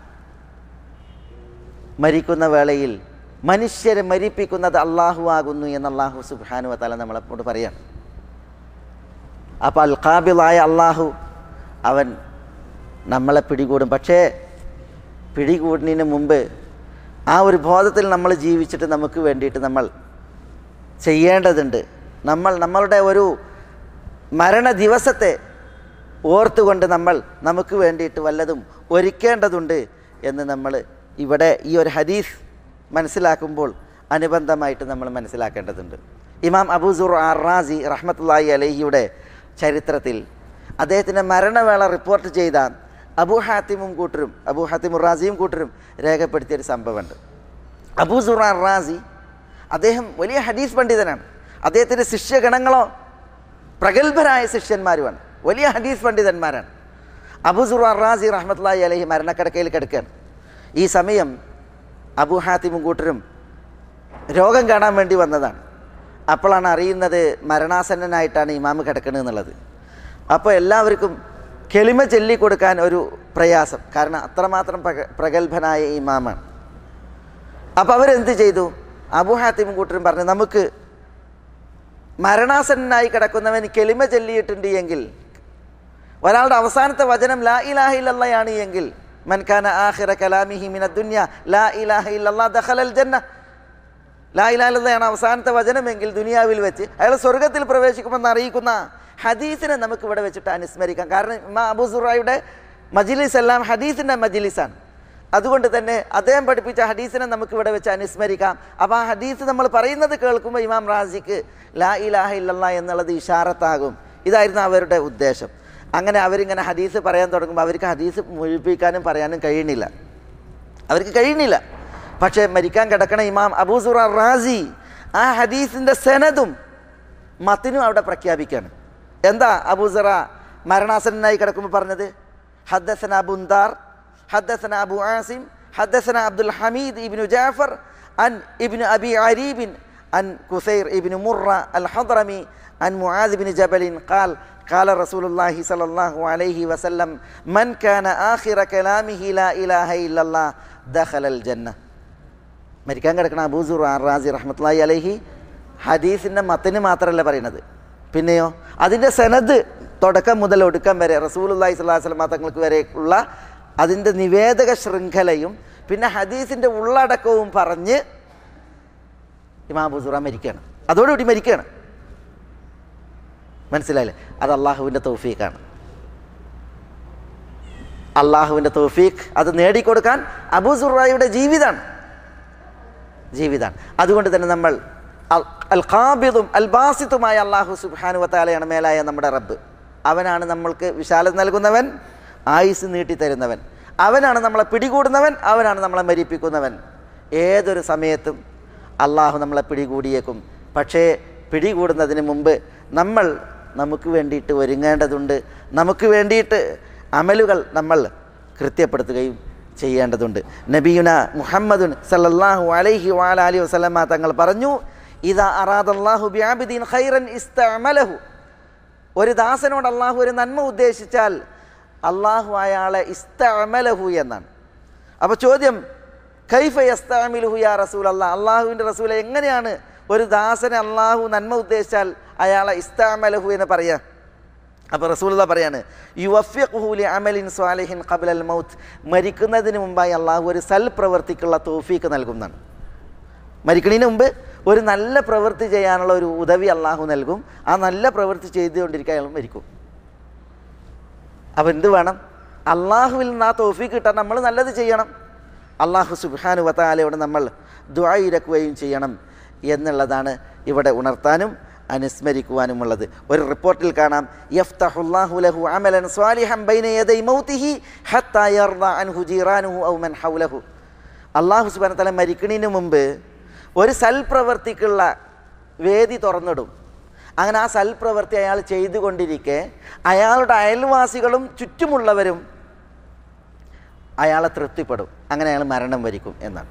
മരിക്കുന്ന വേളയിൽ മനുഷ്യരെ മരിപ്പിക്കുന്നത് അള്ളാഹു ആകുന്നു എന്ന് അള്ളാഹു സുബ്ഹാനഹു വ തആല നമ്മളെപ്പോഴും പറയാം. അപ്പോൾ അൽ ഖാബിദായ അള്ളാഹു അവൻ നമ്മളെ പിടികൂടും. പക്ഷേ പിടികൂടുന്നതിന് മുമ്പ് ആ ഒരു ബോധത്തിൽ നമ്മൾ ജീവിച്ചിട്ട് നമുക്ക് വേണ്ടിയിട്ട് നമ്മൾ ചെയ്യേണ്ടതുണ്ട്. നമ്മൾ നമ്മളുടെ ഒരു മരണ ദിവസത്തെ ഓർത്തുകൊണ്ട് നമ്മൾ നമുക്ക് വേണ്ടിയിട്ട് വല്ലതും ഒരുക്കേണ്ടതുണ്ട് എന്ന് നമ്മൾ ഇവിടെ ഈ ഒരു ഹദീസ് മനസ്സിലാക്കുമ്പോൾ അനുബന്ധമായിട്ട് നമ്മൾ മനസ്സിലാക്കേണ്ടതുണ്ട്. ഇമാം അബൂ സുർ അർ-റാസി റഹ്മത്തുള്ളാഹി അലൈഹിയുടെ ചരിത്രത്തിൽ അദ്ദേഹത്തിൻ്റെ മരണവേള റിപ്പോർട്ട് ചെയ്ത അബൂ ഹാത്തിമും കൂട്ടരും അബൂ ഹാത്തിമുർ റാസിയും കൂട്ടരും രേഖപ്പെടുത്തിയൊരു സംഭവമുണ്ട്. അബൂ സുർ അർ-റാസി അദ്ദേഹം വലിയ ഹദീസ് പണ്ഡിതനാണ്. അദ്ദേഹത്തിൻ്റെ ശിഷ്യഗണങ്ങളോ പ്രഗത്ഭരായ ശിഷ്യന്മാരുമാണ്, വലിയ ഹദീസ് പണ്ഡിതന്മാരാണ്. അബൂ സുർ അർ-റാസി റഹ്മത്തുള്ളാഹി അലൈഹി മരണക്കിടക്കയിൽ കിടക്കുകയാണ്. ഈ സമയം അബൂ ഹാത്തിമും കൂട്ടരും രോഗം കാണാൻ വേണ്ടി വന്നതാണ്. അപ്പോഴാണ് അറിയുന്നത് മരണാസന്നനായിട്ടാണ് ഇമാമ് കിടക്കുന്നത് എന്നുള്ളത്. അപ്പോൾ എല്ലാവർക്കും കെളിമ ചൊല്ലിക്കൊടുക്കാൻ ഒരു പ്രയാസം, കാരണം അത്രമാത്രം പ്രഗ പ്രഗത്ഭനായ ഇമാമാണ്. അപ്പോൾ അവരെന്ത് ചെയ്തു? അബൂ ഹാത്തിമും കൂട്ടരും പറഞ്ഞു, നമുക്ക് മരണാസന്നനായി കിടക്കുന്നവൻ കെളിമ ചൊല്ലിയിട്ടുണ്ട് എങ്കിൽ, ഒരാളുടെ അവസാനത്തെ വചനം ലാ ഇലാഹ ഇല്ലല്ലാഹ് എങ്കിൽ, മൻ കാന ആഖിറ കലാമിഹി മിനദ് ദുനിയ ലാ ഇലാഹ ഇല്ലല്ലാഹ് ദഖലൽ ജന്ന, ലാ ഇലാഹ ഇല്ലല്ലാഹ് അവസാനത്തെ വചനമെങ്കിൽ ദുനിയാവിൽ വെച്ച് അയാൾ സ്വർഗത്തിൽ പ്രവേശിക്കുമെന്ന് അറിയിക്കുന്ന ഹദീസിനെ നമുക്ക് ഇവിടെ വെച്ചിട്ട് അനുസ്മരിക്കാം. കാരണം ഇമാം അബൂ സുറയുടെ മജ്ലിസ് എല്ലാം ഹദീസിൻ്റെ മജ്ലിസാണ്. അതുകൊണ്ട് തന്നെ അദ്ദേഹം പഠിപ്പിച്ച ഹദീസിനെ നമുക്ക് ഇവിടെ വെച്ച് അനുസ്മരിക്കാം. അപ്പോൾ ആ ഹദീസ് നമ്മൾ പറയുന്നത് കേൾക്കുമ്പോൾ ഇമാം റാസിക്ക് ലാ ഇലാഹ ഇല്ലല്ലാഹ് എന്നുള്ളത് ഇഷാറത്താകും. ഇതായിരുന്നു അവരുടെ ഉദ്ദേശം. അങ്ങനെ അവരിങ്ങനെ ഹദീസ് പറയാൻ തുടങ്ങുമ്പോൾ അവർക്ക് ഹദീസ് മുഴുപ്പിക്കാനും പറയാനും കഴിയണില്ല, അവർക്ക് കഴിയണില്ല. പക്ഷേ മരിക്കാൻ കിടക്കണ ഇമാം അബൂ സുറ റാസി ആ ഹദീസിൻ്റെ സനദും മത്തിനും അവിടെ പ്രഖ്യാപിക്കുകയാണ്. എന്താ അബൂ സുറ മരണാസനായി കിടക്കുമ്പോൾ പറഞ്ഞത്? ഹദ്ദസന ബുന്ദാർ, ഹദ്ദസന അബു ആസിം, ഹദ്ദസന അബ്ദുൽ ഹമീദ് ഇബ്നു ജാഫർ അൻ ഇബ്നു അബി അരീബിൻ അൻ കുസൈർ ഇബ്നു മുറ അൽ ഹദ്റമി അൻ മുആദ് ഇബ്നു ജബലിൻ ഖാൽ ഖാല റസൂലുള്ളാഹി സ്വല്ലല്ലാഹു അലൈഹി വസല്ലം മൻ കാന ആഖിറ കലാമിഹി ലാ ഇലാഹ ഇല്ലല്ലാഹ് ദഖലൽ ജന്ന. മരിക്കാൻ കിടക്കണ അബൂ സുറ റാസി റഹ്മത്തുള്ളാഹി അലൈഹി ഹദീസിൻ്റെ മത്തിന് മാത്രമല്ല പറയുന്നത്, പിന്നെയോ അതിൻ്റെ സനദ് തുടക്കം മുതൽ ഒടുക്കം വരെ റസൂലുള്ളാഹി സ്വല്ലല്ലാഹു അലൈഹി വസല്ലം തങ്ങൾക്ക് വരെ ഉള്ള അതിൻ്റെ നിവേദക ശൃംഖലയും പിന്നെ ഹദീസിൻ്റെ ഉള്ളടക്കവും പറഞ്ഞ് ഇമാം അബൂ സുറ മരിക്കുകയാണ്. അതോടുകൂടി മരിക്കുകയാണ്. മനസ്സിലായില്ലേ? അത് അള്ളാഹുവിൻ്റെ തൗഫീഖാണ്. അള്ളാഹുവിൻ്റെ തൗഫീഖ് അത് നേടിക്കൊടുക്കാൻ അബൂ സുറയുടെ ജീവിതമാണ് ജീവിതമാണ് അതുകൊണ്ട് തന്നെ നമ്മൾ അൽ ഖാബിദും അൽ ബാസിത്തുമായ അള്ളാഹു സുബ്ഹാനഹു വതആലയാണ് മേലായ നമ്മുടെ റബ്ബ്. അവനാണ് നമ്മൾക്ക് വിശാലത നൽകുന്നവൻ, ആയുസ് നീട്ടിത്തരുന്നവൻ. അവനാണ് നമ്മളെ പിടികൂടുന്നവൻ, അവനാണ് നമ്മളെ മരിപ്പിക്കുന്നവൻ. ഏതൊരു സമയത്തും അള്ളാഹു നമ്മളെ പിടികൂടിയേക്കും. പക്ഷേ പിടികൂടുന്നതിന് മുമ്പ് നമ്മൾ നമുക്ക് വേണ്ടിയിട്ട് ഒരുങ്ങേണ്ടതുണ്ട്. നമുക്ക് വേണ്ടിയിട്ട് അമലുകൾ നമ്മൾ കൃത്യപ്പെടുത്തുകയും ചെയ്യേണ്ടതുണ്ട്. നബിയുന മുഹമ്മദുൻ സല്ലല്ലാഹു അലൈഹി വഅലൈഹി വസല്ലമ തങ്ങൾ പറഞ്ഞു, ഇദാ അറാദല്ലാഹു ബിഅബ്ദിൻ ഖൈറൻ ഇസ്തഅമലഹു. ഒരു ദാസനോട് അള്ളാഹു ഒരു നന്മ ഉദ്ദേശിച്ചാൽ അള്ളാഹു അയാളെ ഇസ്തഅമലഹു എന്നാണ്. അപ്പോൾ ചോദ്യം, കൈഫ യസ്തഅമിലുഹു യാ റസൂലല്ലാഹ്, അള്ളാഹുവിൻ്റെ റസൂലെ എങ്ങനെയാണ് ഒരു ദാസനെ അള്ളാഹു നന്മ ഉദ്ദേശിച്ചാൽ അയാളെ ഇസ്തഅമലഹു എന്ന് പറയാം? അപ്പോൾ റസൂലുള്ളാഹി പറയാണ്, യുവഫിഖുഹു ലിഅമലിൻ സ്വാലിഹിൻ ഖബ്ലൽ മൗത്ത്. മരിക്കുന്നതിന് മുമ്പായി അള്ളാഹു ഒരു സൽപ്രവൃത്തിക്കുള്ള തൗഫീഖ് നൽകുന്നതാണ്. മരിക്കുന്നതിന് മുമ്പ് ഒരു നല്ല പ്രവൃത്തി ചെയ്യാനുള്ള ഒരു ഉദവി അള്ളാഹു നൽകും. ആ നല്ല പ്രവൃത്തി ചെയ്തുകൊണ്ടിരിക്കുക അയാൾ മരിക്കും. അപ്പോൾ എന്ത് വേണം? അള്ളാഹുവിൽ നിന്ന് ആ തൗഫീഖ് കിട്ടാൻ നമ്മൾ നല്ലത് ചെയ്യണം. അള്ളാഹു സുബ്ഹാനഹു വതആലയോട് നമ്മൾ ദുആ ഇരക്കുകയും ചെയ്യണം എന്നുള്ളതാണ് ഇവിടെ ഉണർത്താനും അനുസ്മരിക്കുവാനുമുള്ളത്. ഒരു റിപ്പോർട്ടിൽ കാണാം, യഫ്തഹുല്ലാഹു ലഹു അമലൻ സ്വാലിഹൻ ബൈന യദൈ മൗതിഹി ഹത്താ യർദ അൻഹു ജീറാനുഹു ഔ മൻ ഹൗലഹു. അള്ളാഹു സുബ്ഹാനഹു വതആല മരിക്കുന്നതിന് മുമ്പ് ഒരു സൽപ്രവർത്തിക്കുള്ള വേദി തുറന്നിടും. അങ്ങനെ ആ സൽപ്രവൃത്തി അയാൾ ചെയ്തുകൊണ്ടിരിക്കെ അയാളുടെ അയൽവാസികളും ചുറ്റുമുള്ളവരും അയാളെ തൃപ്തിപ്പെടും. അങ്ങനെ അയാൾ മരണം വരിക്കും എന്നാണ്.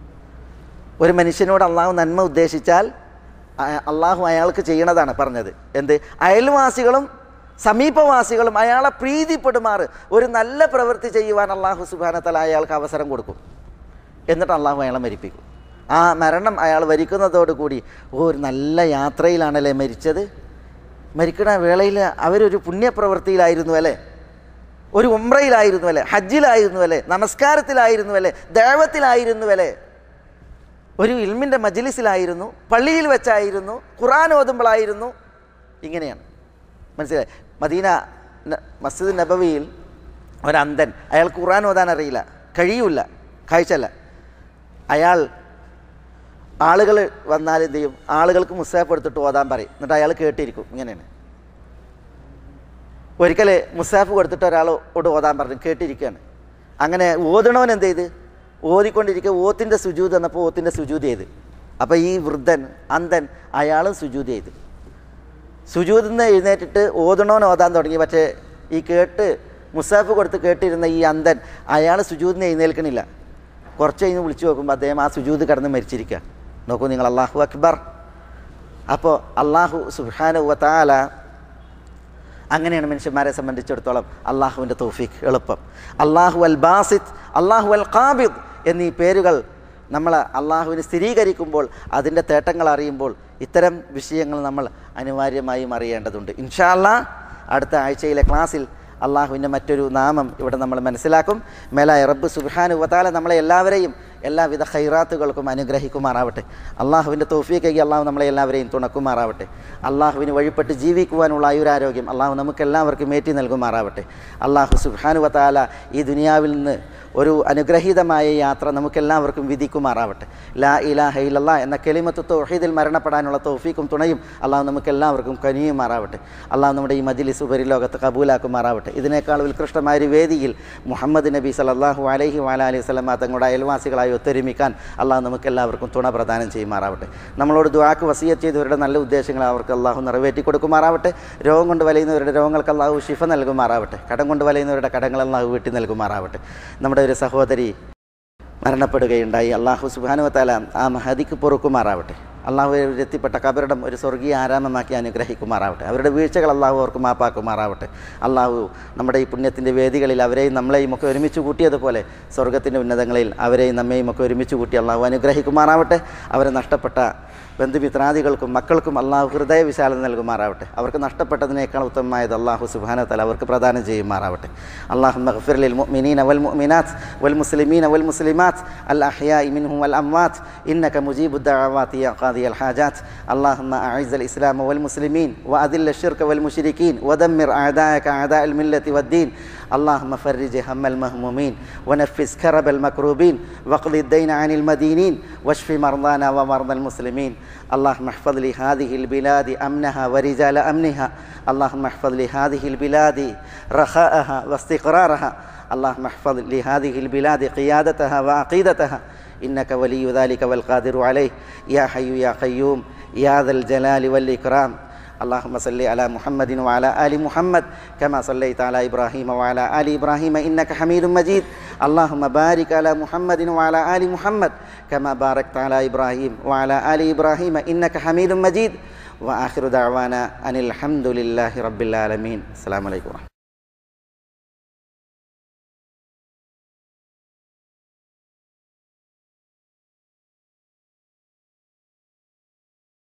ഒരു മനുഷ്യനോട് അള്ളാഹു നന്മ ഉദ്ദേശിച്ചാൽ അള്ളാഹു അയാൾക്ക് ചെയ്യണതാണ് പറഞ്ഞത്. എന്ത്? അയൽവാസികളും സമീപവാസികളും അയാളെ പ്രീതിപ്പെടുമാറ് ഒരു നല്ല പ്രവൃത്തി ചെയ്യുവാൻ അള്ളാഹു സുബ്ഹാനഹു വതആല അയാൾക്ക് അവസരം കൊടുക്കും. എന്നിട്ട് അള്ളാഹു അയാളെ മരിപ്പിക്കും. ആ മരണം അയാൾ വരിക്കുന്നതോടുകൂടി ഒരു നല്ല യാത്രയിലാണല്ലേ മരിച്ചത്, മരിക്കുന്ന വേളയിൽ അവരൊരു പുണ്യപ്രവൃത്തിയിലായിരുന്നു അല്ലേ, ഒരു ഉംറയിലായിരുന്നു അല്ലേ, ഹജ്ജിലായിരുന്നു അല്ലേ, നമസ്കാരത്തിലായിരുന്നു അല്ലേ, ദഅവത്തിലായിരുന്നു അല്ലേ, ഒരു ഇൽമിൻ്റെ മജ്ലിസിലായിരുന്നു, പള്ളിയിൽ വെച്ചായിരുന്നു, ഖുർആൻ ഓതുമ്പോഴായിരുന്നു. ഇങ്ങനെയാണ്. മനസ്സിലായി? മദീന മസ്ജിദ് നബവിയിൽ ഒരന്ധൻ, അയാൾ ഖുർആൻ ഓതാൻ അറിയില്ല, കഴിയൂല, കാഴ്ചല്ല. അയാൾ ആളുകൾ വന്നാൽ എന്ത് ചെയ്യും? ആളുകൾക്ക് മുസാഫ് എടുത്തിട്ട് ഓതാൻ പറയും. എന്നിട്ട് അയാൾ കേട്ടിരിക്കും. ഇങ്ങനെയാണ്. ഒരിക്കൽ മുസാഫ് കൊടുത്തിട്ട് ഒരാളോട് ഓതാൻ പറഞ്ഞു, കേട്ടിരിക്കുകയാണ്. അങ്ങനെ ഓതണവൻ എന്ത് ചെയ്ത് ഓതിക്കൊണ്ടിരിക്കുക ഓത്തിൻ്റെ സുജൂദ് എന്നപ്പോൾ ഓത്തിൻ്റെ സുജൂദ് ചെയ്ത്. അപ്പോൾ ഈ വൃദ്ധൻ അന്ധൻ അയാളും സുജൂദ് ചെയ്ത്. സുജൂദിൽ നിന്ന് എഴുന്നേറ്റിട്ട് ഓതണോൻ ഓതാൻ തുടങ്ങി. പക്ഷേ ഈ കേട്ട് മുസാഫ് കൊടുത്ത് കേട്ടിരുന്ന ഈ അന്ധൻ അയാൾ സുജൂദിന് എഴുന്നേൽക്കണില്ല. കുറച്ച് കഴിഞ്ഞ് വിളിച്ചു നോക്കുമ്പോൾ അദ്ദേഹം ആ സുജൂദ് കടന്ന് മരിച്ചിരിക്കുക. നോക്കൂ നിങ്ങൾ, അല്ലാഹു അക്ബർ. അപ്പോൾ അല്ലാഹു സുബ്ഹാനഹു വതആല അങ്ങനെയാണ് മനുഷ്യന്മാരെ സംബന്ധിച്ചിടത്തോളം അള്ളാഹുവിൻ്റെ തൗഫീഖ് എളുപ്പം. അള്ളാഹു അൽ ബാസിത്ത്, അള്ളാഹു അൽ ഖാബിദ് എന്നീ പേരുകൾ നമ്മൾ അള്ളാഹുവിനെ സ്ഥിരീകരിക്കുമ്പോൾ, അതിൻ്റെ തേട്ടങ്ങൾ അറിയുമ്പോൾ ഇത്തരം വിഷയങ്ങൾ നമ്മൾ അനിവാര്യമായും അറിയേണ്ടതുണ്ട്. ഇൻഷാ അല്ലാഹ് അടുത്ത ആഴ്ചയിലെ ക്ലാസ്സിൽ അള്ളാഹുവിൻ്റെ മറ്റൊരു നാമം ഇവിടെ നമ്മൾ മനസ്സിലാക്കും. മേലായ റബ്ബ് സുബ്ഹാനഹു വതആല നമ്മളെ എല്ലാവരെയും എല്ലാവിധ ഖൈറാത്തുകൾക്കും അനുഗ്രഹിക്കുമാറാവട്ടെ. അള്ളാഹുവിൻ്റെ തൗഫീഖ് അള്ളാഹു നമ്മളെ എല്ലാവരെയും തുണക്കുമാറാവട്ടെ. അള്ളാഹുവിന് വഴിപ്പെട്ട് ജീവിക്കുവാനുള്ള ആയുരാരോഗ്യം അള്ളാഹു നമുക്കെല്ലാവർക്കും ഏറ്റി നൽകുമാറാവട്ടെ. അള്ളാഹു സുബ്ഹാനഹു വ തആല ഈ ദുനിയാവിൽ നിന്ന് ഒരു അനുഗ്രഹീതമായ യാത്ര നമുക്കെല്ലാവർക്കും വിധിക്കുമാറാവട്ടെ. ലാ ഇലാഹ ഇല്ലല്ലാഹ് എന്ന കലിമത്ത് തൗഹീദിൽ മരണപ്പെടാനുള്ള തൗഫീഖും തുണയും അള്ളാഹു നമുക്കെല്ലാവർക്കും കനിയുമാറാവട്ടെ. അള്ളാഹു നമ്മുടെ ഈ മജ്ലിസ് ഉപരിലോകത്ത് കബൂലാക്കുമാറാവട്ടെ. ഇതിനേക്കാൾ ഉത്കൃഷ്ടമായ ഒരു വേദിയിൽ മുഹമ്മദ് നബി സല്ലല്ലാഹു അലൈഹി വഅലൈഹി വസല്ലം തങ്ങളുടെ അയൽവാസികളായി ഒത്തൊരുമിക്കാൻ അള്ളാഹു നമുക്കെല്ലാവർക്കും തുണ പ്രദാനം ചെയ്യുമാറാവട്ടെ. നമ്മളോട് ദുആക്ക് വസിയത്ത് ചെയ്തവരുടെ നല്ല ഉദ്ദേശങ്ങൾ അവർക്ക് അള്ളാഹു നിറവേറ്റി കൊടുക്കുമാറാവട്ടെ. രോഗം കൊണ്ട് വലയുന്നവരുടെ രോഗങ്ങൾക്ക് അള്ളാഹു ശിഫ നൽകുമാറാവട്ടെ. കടം കൊണ്ട് വലയുന്നവരുടെ കടങ്ങൾ അള്ളാഹു വീട്ടി നൽകുമാറാവട്ടെ. നമ്മുടെ ഒരു സഹോദരി മരണപ്പെടുകയുണ്ടായി. അള്ളാഹു സുബ്ഹാനഹു വ തആല ആ മഹദിക്ക് പൊറുക്കുമാറാവട്ടെ. അള്ളാഹു എത്തിപ്പെട്ട കബറിടം ഒരു സ്വർഗീയ ആരാമമാക്കി അനുഗ്രഹിക്കുമാറാവട്ടെ. അവരുടെ വീഴ്ചകൾ അള്ളാഹു അവർക്ക് മാപ്പാക്കുമാറാവട്ടെ. അള്ളാഹു നമ്മുടെ ഈ പുണ്യത്തിൻ്റെ വേദികളിൽ അവരെയും നമ്മളെയും ഒക്കെ ഒരുമിച്ച് കൂട്ടിയതുപോലെ സ്വർഗത്തിൻ്റെ ഉന്നതങ്ങളിൽ അവരെയും നമ്മെയും ഒക്കെ ഒരുമിച്ച് കൂട്ടി അള്ളാഹു അനുഗ്രഹിക്കുമാറാവട്ടെ. അവരെ നഷ്ടപ്പെട്ട ബന്ധുമിത്രാദികൾക്കും മക്കൾക്കും അള്ളാഹു ഹൃദയ വിശാലത നൽകുമാറാവട്ടെ. അവർക്ക് നഷ്ടപ്പെട്ടതിനേക്കാൾ ഉത്തമമായത് അള്ളാഹു സുബ്ഹാനഹു വ തആല അവർക്ക് പ്രദാനം ചെയ്യുമാറാവട്ടെ. അല്ലാഹുമ്മ ഗ്ഫിർ ലിൽ മുഅ്മിനീന വൽ മുഅ്മിനാത്ത് വൽ മുസ്ലിമീന വൽ മുസ്ലിമാത്ത് അൽ അഹ്യാഇ മിൻഹും വൽ അംവാത്ത് ഇന്നക മുജീബുദ് ദഅവാതി യാ ഖാദിയൽ ഹാജാത്ത്. അല്ലാഹുമ്മ അഇസ്സൽ ഇസ്ലാമ വൽ മുസ്ലിമീൻ വഅദില്ല ശിർക വൽ മുശ്രികീൻ വദമ്മിർ അഅദാഅക അഅദാഅൽ മില്ലത്തി വദ്ദീൻ. اللهم فرج هم المهمومين ونفس كرب المكروبين واقض الدين عن المدينين واشف مرضانا ومرضى المسلمين. اللهم احفظ لهذه البلاد أمنها ورجال أمنها. اللهم احفظ لهذه البلاد رخاءها واستقرارها. اللهم احفظ لهذه البلاد قيادتها وعقيدتها إنك ولي ذلك والقادر عليه يا حي يا قيوم يا ذا الجلال والإكرام. اللهم صل على محمد وعلى آل محمد كما صليت على إبراهيم وعلى آل إبراهيم إنك حميد مجيد. اللهم بارك على محمد وعلى آل محمد كما باركت على إبراهيم وعلى آل إبراهيم إنك حميد مجيد. وآخر دعوانا أن الحمد لله رب العالمين. السلام عليكم.